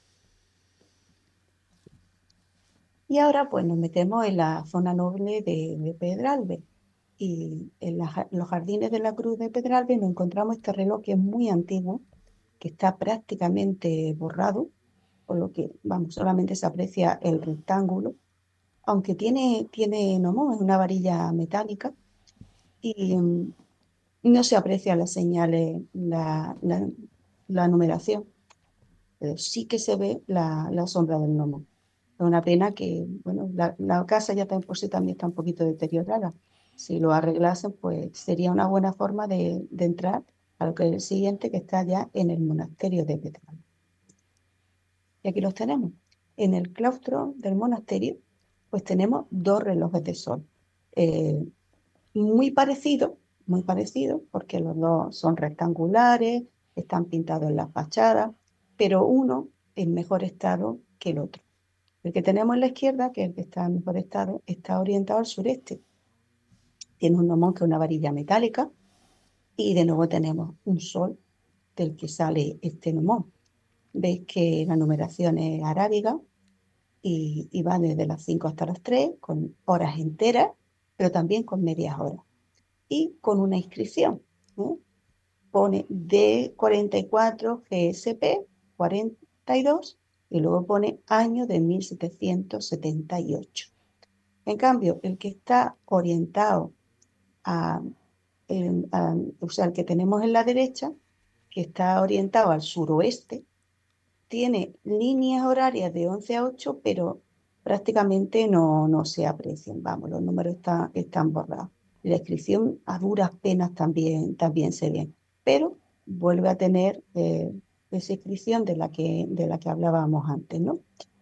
Y ahora pues nos metemos en la zona noble de, de Pedralbes. Y en la, los jardines de la Cruz de Pedralbes nos encontramos este reloj que es muy antiguo, que está prácticamente borrado, por lo que, vamos, solamente se aprecia el rectángulo, aunque tiene, tiene gnomon, es una varilla metálica, y um, no se aprecia las señales, la, la, la numeración, pero sí que se ve la, la sombra del gnomon. Es una pena que, bueno, la, la casa ya por sí también está un poquito deteriorada. Si lo arreglasen, pues sería una buena forma de, de entrar a lo que es el siguiente, que está ya en el monasterio de Pedralbes. Y aquí los tenemos. En el claustro del monasterio, pues tenemos dos relojes de sol. Eh, muy parecidos, muy parecidos, porque los dos son rectangulares, están pintados en la fachada, pero uno en mejor estado que el otro. El que tenemos en la izquierda, que es el que está en mejor estado, está orientado al sureste. Tiene un gnomon que es una varilla metálica y de nuevo tenemos un sol del que sale este gnomon. Veis que la numeración es arábiga y, y va desde las cinco hasta las tres, con horas enteras, pero también con medias horas. Y con una inscripción, ¿eh? Pone D cuarenta y cuatro G S P cuarenta y dos y luego pone año de mil setecientos setenta y ocho. En cambio, el que está orientado a, a, o sea, el que tenemos en la derecha, que está orientado al suroeste, tiene líneas horarias de once a ocho, pero prácticamente no, no se aprecian. Vamos, los números está, están borrados. La inscripción a duras penas también, también se ve, pero vuelve a tener eh, esa inscripción de la que, de la que hablábamos antes, ¿no?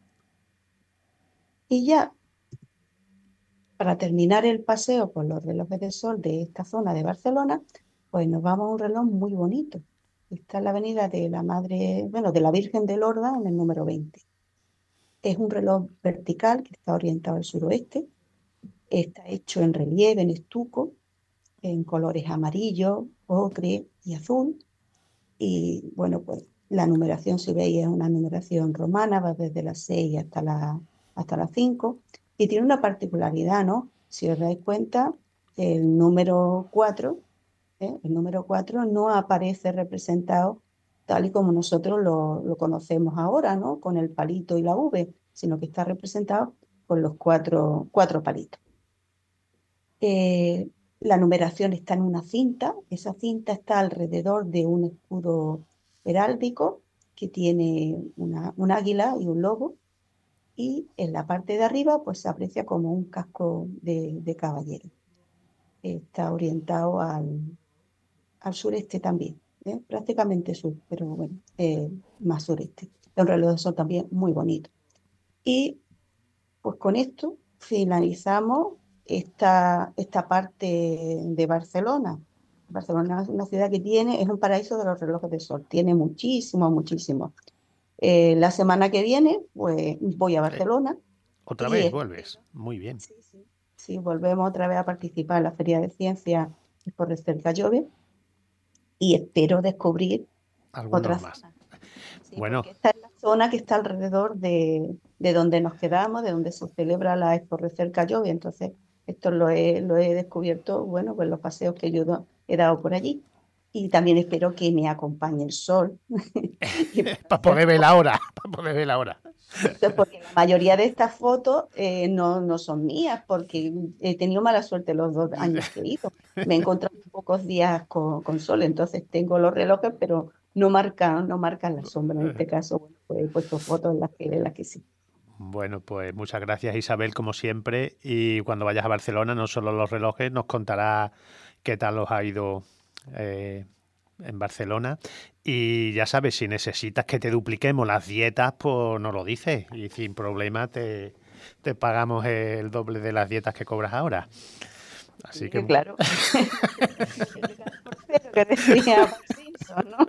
Y ya, para terminar el paseo por los relojes de sol de esta zona de Barcelona, pues nos vamos a un reloj muy bonito. Está en la avenida de la Madre, bueno, de la Virgen de Lorda, en el número veinte. Es un reloj vertical que está orientado al suroeste. Está hecho en relieve, en estuco, en colores amarillo, ocre y azul. Y bueno, pues la numeración, si veis, es una numeración romana, va desde las seis hasta, la, hasta las cinco. Y tiene una particularidad, ¿no? Si os dais cuenta, el número cuatro, ¿eh? El número cuatro no aparece representado tal y como nosotros lo, lo conocemos ahora, ¿no? Con el palito y la V, sino que está representado con los cuatro, cuatro palitos. Eh, la numeración está en una cinta, esa cinta está alrededor de un escudo heráldico que tiene una, un águila y un lobo, y en la parte de arriba pues se aprecia como un casco de, de caballero. Está orientado al, al sureste también, ¿eh? Prácticamente sur, pero bueno, eh, más sureste. Es un reloj de sol también muy bonito. Y pues con esto finalizamos esta, esta parte de Barcelona. Barcelona es una ciudad que tiene, es un paraíso de los relojes de sol, tiene muchísimo, muchísimo. Eh, la semana que viene, pues voy a Barcelona. ¿Otra y vez es- vuelves? Muy bien. Sí, sí, sí, volvemos otra vez a participar en la Feria de Ciencias por Recerca Llove y espero descubrir Algunos otra más. zona. Sí, Bueno, porque esta es la zona que está alrededor de, de donde nos quedamos, de donde se celebra la Expo Recerca Llove. Entonces, esto lo he, lo he descubierto, bueno, pues los paseos que yo do- he dado por allí. Y también espero que me acompañe el sol. Y pueda para hacer poder ver fotos. la hora, para poder ver la hora. Eso es porque la mayoría de estas fotos eh, no, no son mías, porque he tenido mala suerte los dos años que he ido. Me he encontrado pocos días con, con sol, entonces tengo los relojes, pero no marcan, no marcan la sombra. En este caso, bueno, pues he puesto fotos en las que, en las que sí. Bueno, pues muchas gracias, Isabel, como siempre. Y cuando vayas a Barcelona, no solo los relojes, nos contará qué tal os ha ido eh, en Barcelona. Y ya sabes, si necesitas que te dupliquemos las dietas, pues nos lo dices. Y sin problema te, te pagamos el doble de las dietas que cobras ahora. Así Sí, que, claro. Multiplicar por cero, que decía Bart Simpson, ¿no?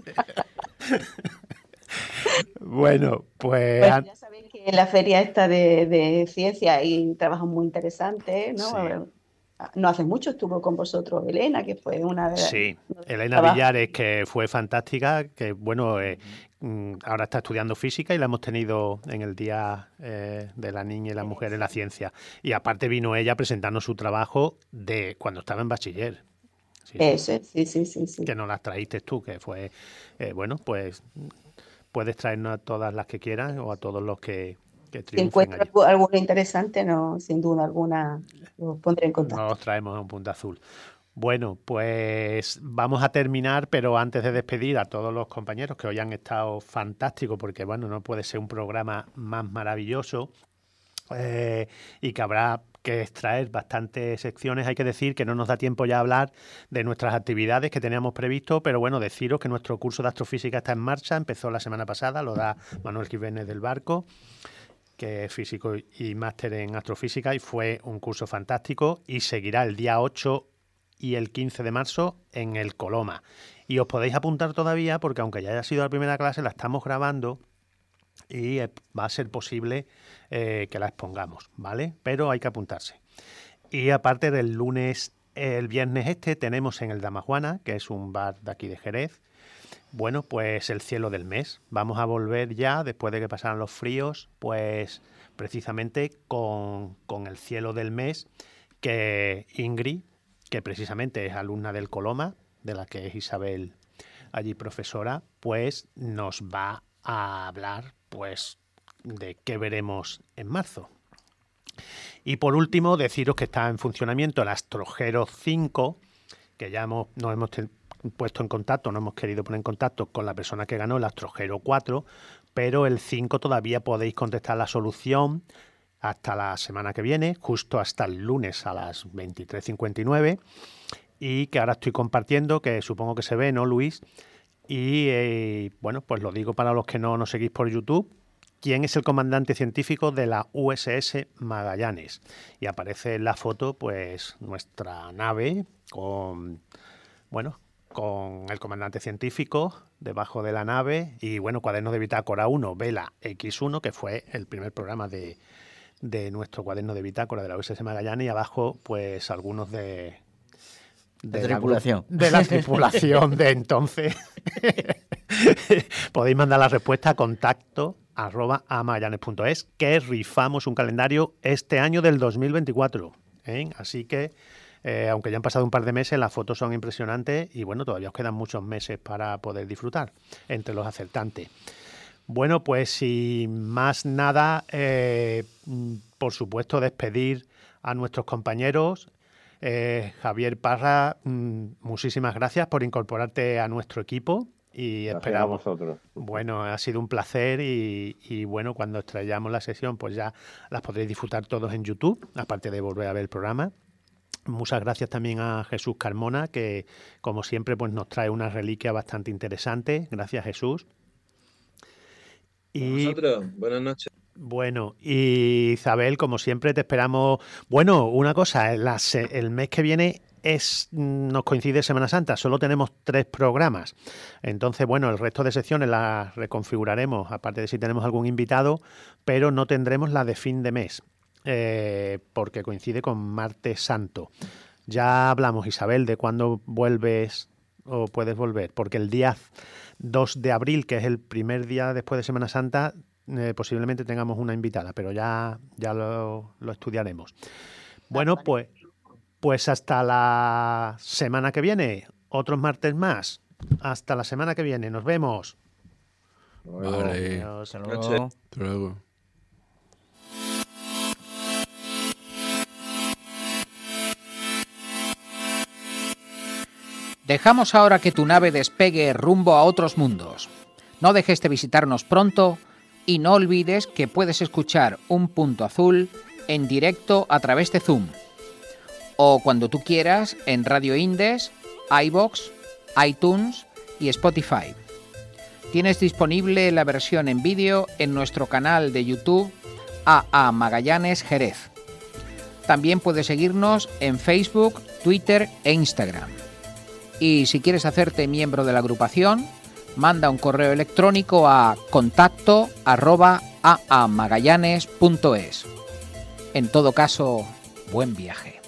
bueno, pues Bueno, an- ya sabéis que en la feria esta de, de ciencia hay trabajos muy interesantes, ¿no? sí. No hace mucho estuvo con vosotros Elena, que fue una de las, Sí, uno de los Elena trabajos. Villares, que fue fantástica, que bueno, eh, mm, ahora está estudiando física y la hemos tenido en el Día eh, de la Niña y la Mujer en la Eso, Ciencia. Y aparte vino ella presentando su trabajo de cuando estaba en bachiller. Sí, sí, eso, sí, sí, sí, sí. que nos las trajiste tú, que fue, eh, bueno, pues puedes traernos a todas las que quieras o a todos los que, que Si triunfen encuentro allí. algo, alguna interesante, no, sin duda alguna, os pondré en Nos contacto. los traemos a un punto azul. Bueno, pues vamos a terminar, pero antes de despedir a todos los compañeros que hoy han estado fantásticos, porque bueno, no puede ser un programa más maravilloso eh, y que habrá que extraer bastantes secciones. Hay que decir que no nos da tiempo ya a hablar de nuestras actividades que teníamos previsto, pero bueno, deciros que nuestro curso de astrofísica está en marcha, empezó la semana pasada, lo da Manuel Jiménez del Barco, que es físico y máster en astrofísica, y fue un curso fantástico y seguirá el día ocho y el quince de marzo en el Coloma. Y os podéis apuntar todavía porque aunque ya haya sido la primera clase, la estamos grabando y va a ser posible eh, que la expongamos, ¿vale? Pero hay que apuntarse. Y aparte del lunes, el viernes este, tenemos en el Damajuana, que es un bar de aquí de Jerez, bueno, pues el cielo del mes. Vamos a volver ya, después de que pasaran los fríos, pues precisamente con, con el cielo del mes, que Ingrid, que precisamente es alumna del Coloma, de la que es Isabel allí profesora, pues nos va a hablar pues de qué veremos en marzo. Y por último, deciros que está en funcionamiento el Astrogero cinco, que ya hemos, nos hemos puesto en contacto, no hemos querido poner en contacto con la persona que ganó el Astrogero cuatro, pero el cinco todavía podéis contestar la solución hasta la semana que viene, justo hasta el lunes a las veintitrés cincuenta y nueve, y que ahora estoy compartiendo, que supongo que se ve, ¿no, Luis? Y eh, bueno, pues lo digo para los que no nos seguís por YouTube. ¿Quién es el comandante científico de la U S S Magallanes? Y aparece en la foto, pues, nuestra nave con, bueno, con el comandante científico debajo de la nave y, bueno, cuaderno de bitácora uno, Vela equis uno, que fue el primer programa de, de nuestro cuaderno de bitácora de la U S S Magallanes, y abajo, pues, algunos de... De la tripulación. De la tripulación de entonces. Podéis mandar la respuesta a contacto arroba a magallanes punto es, que rifamos un calendario este año del dos mil veinticuatro. ¿eh? Así que, eh, aunque ya han pasado un par de meses, las fotos son impresionantes y, bueno, todavía os quedan muchos meses para poder disfrutar entre los acertantes. Bueno, pues sin más nada, eh, por supuesto, despedir a nuestros compañeros. Eh, Javier Parra, mmm, muchísimas gracias por incorporarte a nuestro equipo y gracias esperamos. a vosotros. Bueno, ha sido un placer y, y bueno, cuando extraigamos la sesión, pues ya las podréis disfrutar todos en YouTube, aparte de volver a ver el programa. Muchas gracias también a Jesús Carmona, que como siempre pues nos trae una reliquia bastante interesante. Gracias, Jesús. Y a vosotros, buenas noches. Bueno, y Isabel, como siempre, te esperamos. Bueno, una cosa, la, el mes que viene es nos coincide Semana Santa, solo tenemos tres programas. Entonces, bueno, el resto de secciones las reconfiguraremos, aparte de si tenemos algún invitado, pero no tendremos la de fin de mes, eh, porque coincide con Martes Santo. Ya hablamos, Isabel, de cuándo vuelves o puedes volver, porque el día dos de abril, que es el primer día después de Semana Santa, Eh, posiblemente tengamos una invitada, pero ya, ya lo, lo estudiaremos. Bueno, pues, pues hasta la semana que viene, otros martes más. Hasta la semana que viene, nos vemos. Vale. Adiós, hasta luego. Hasta luego. Dejamos ahora que tu nave despegue rumbo a otros mundos. No dejes de visitarnos pronto. Y no olvides que puedes escuchar Un Punto Azul en directo a través de Zoom. O cuando tú quieras en Radio Indes, iVoox, iTunes y Spotify. Tienes disponible la versión en vídeo en nuestro canal de YouTube A A Magallanes Jerez. También puedes seguirnos en Facebook, Twitter e Instagram. Y si quieres hacerte miembro de la agrupación, manda un correo electrónico a contacto arroba a a magallanes punto es. En todo caso, buen viaje.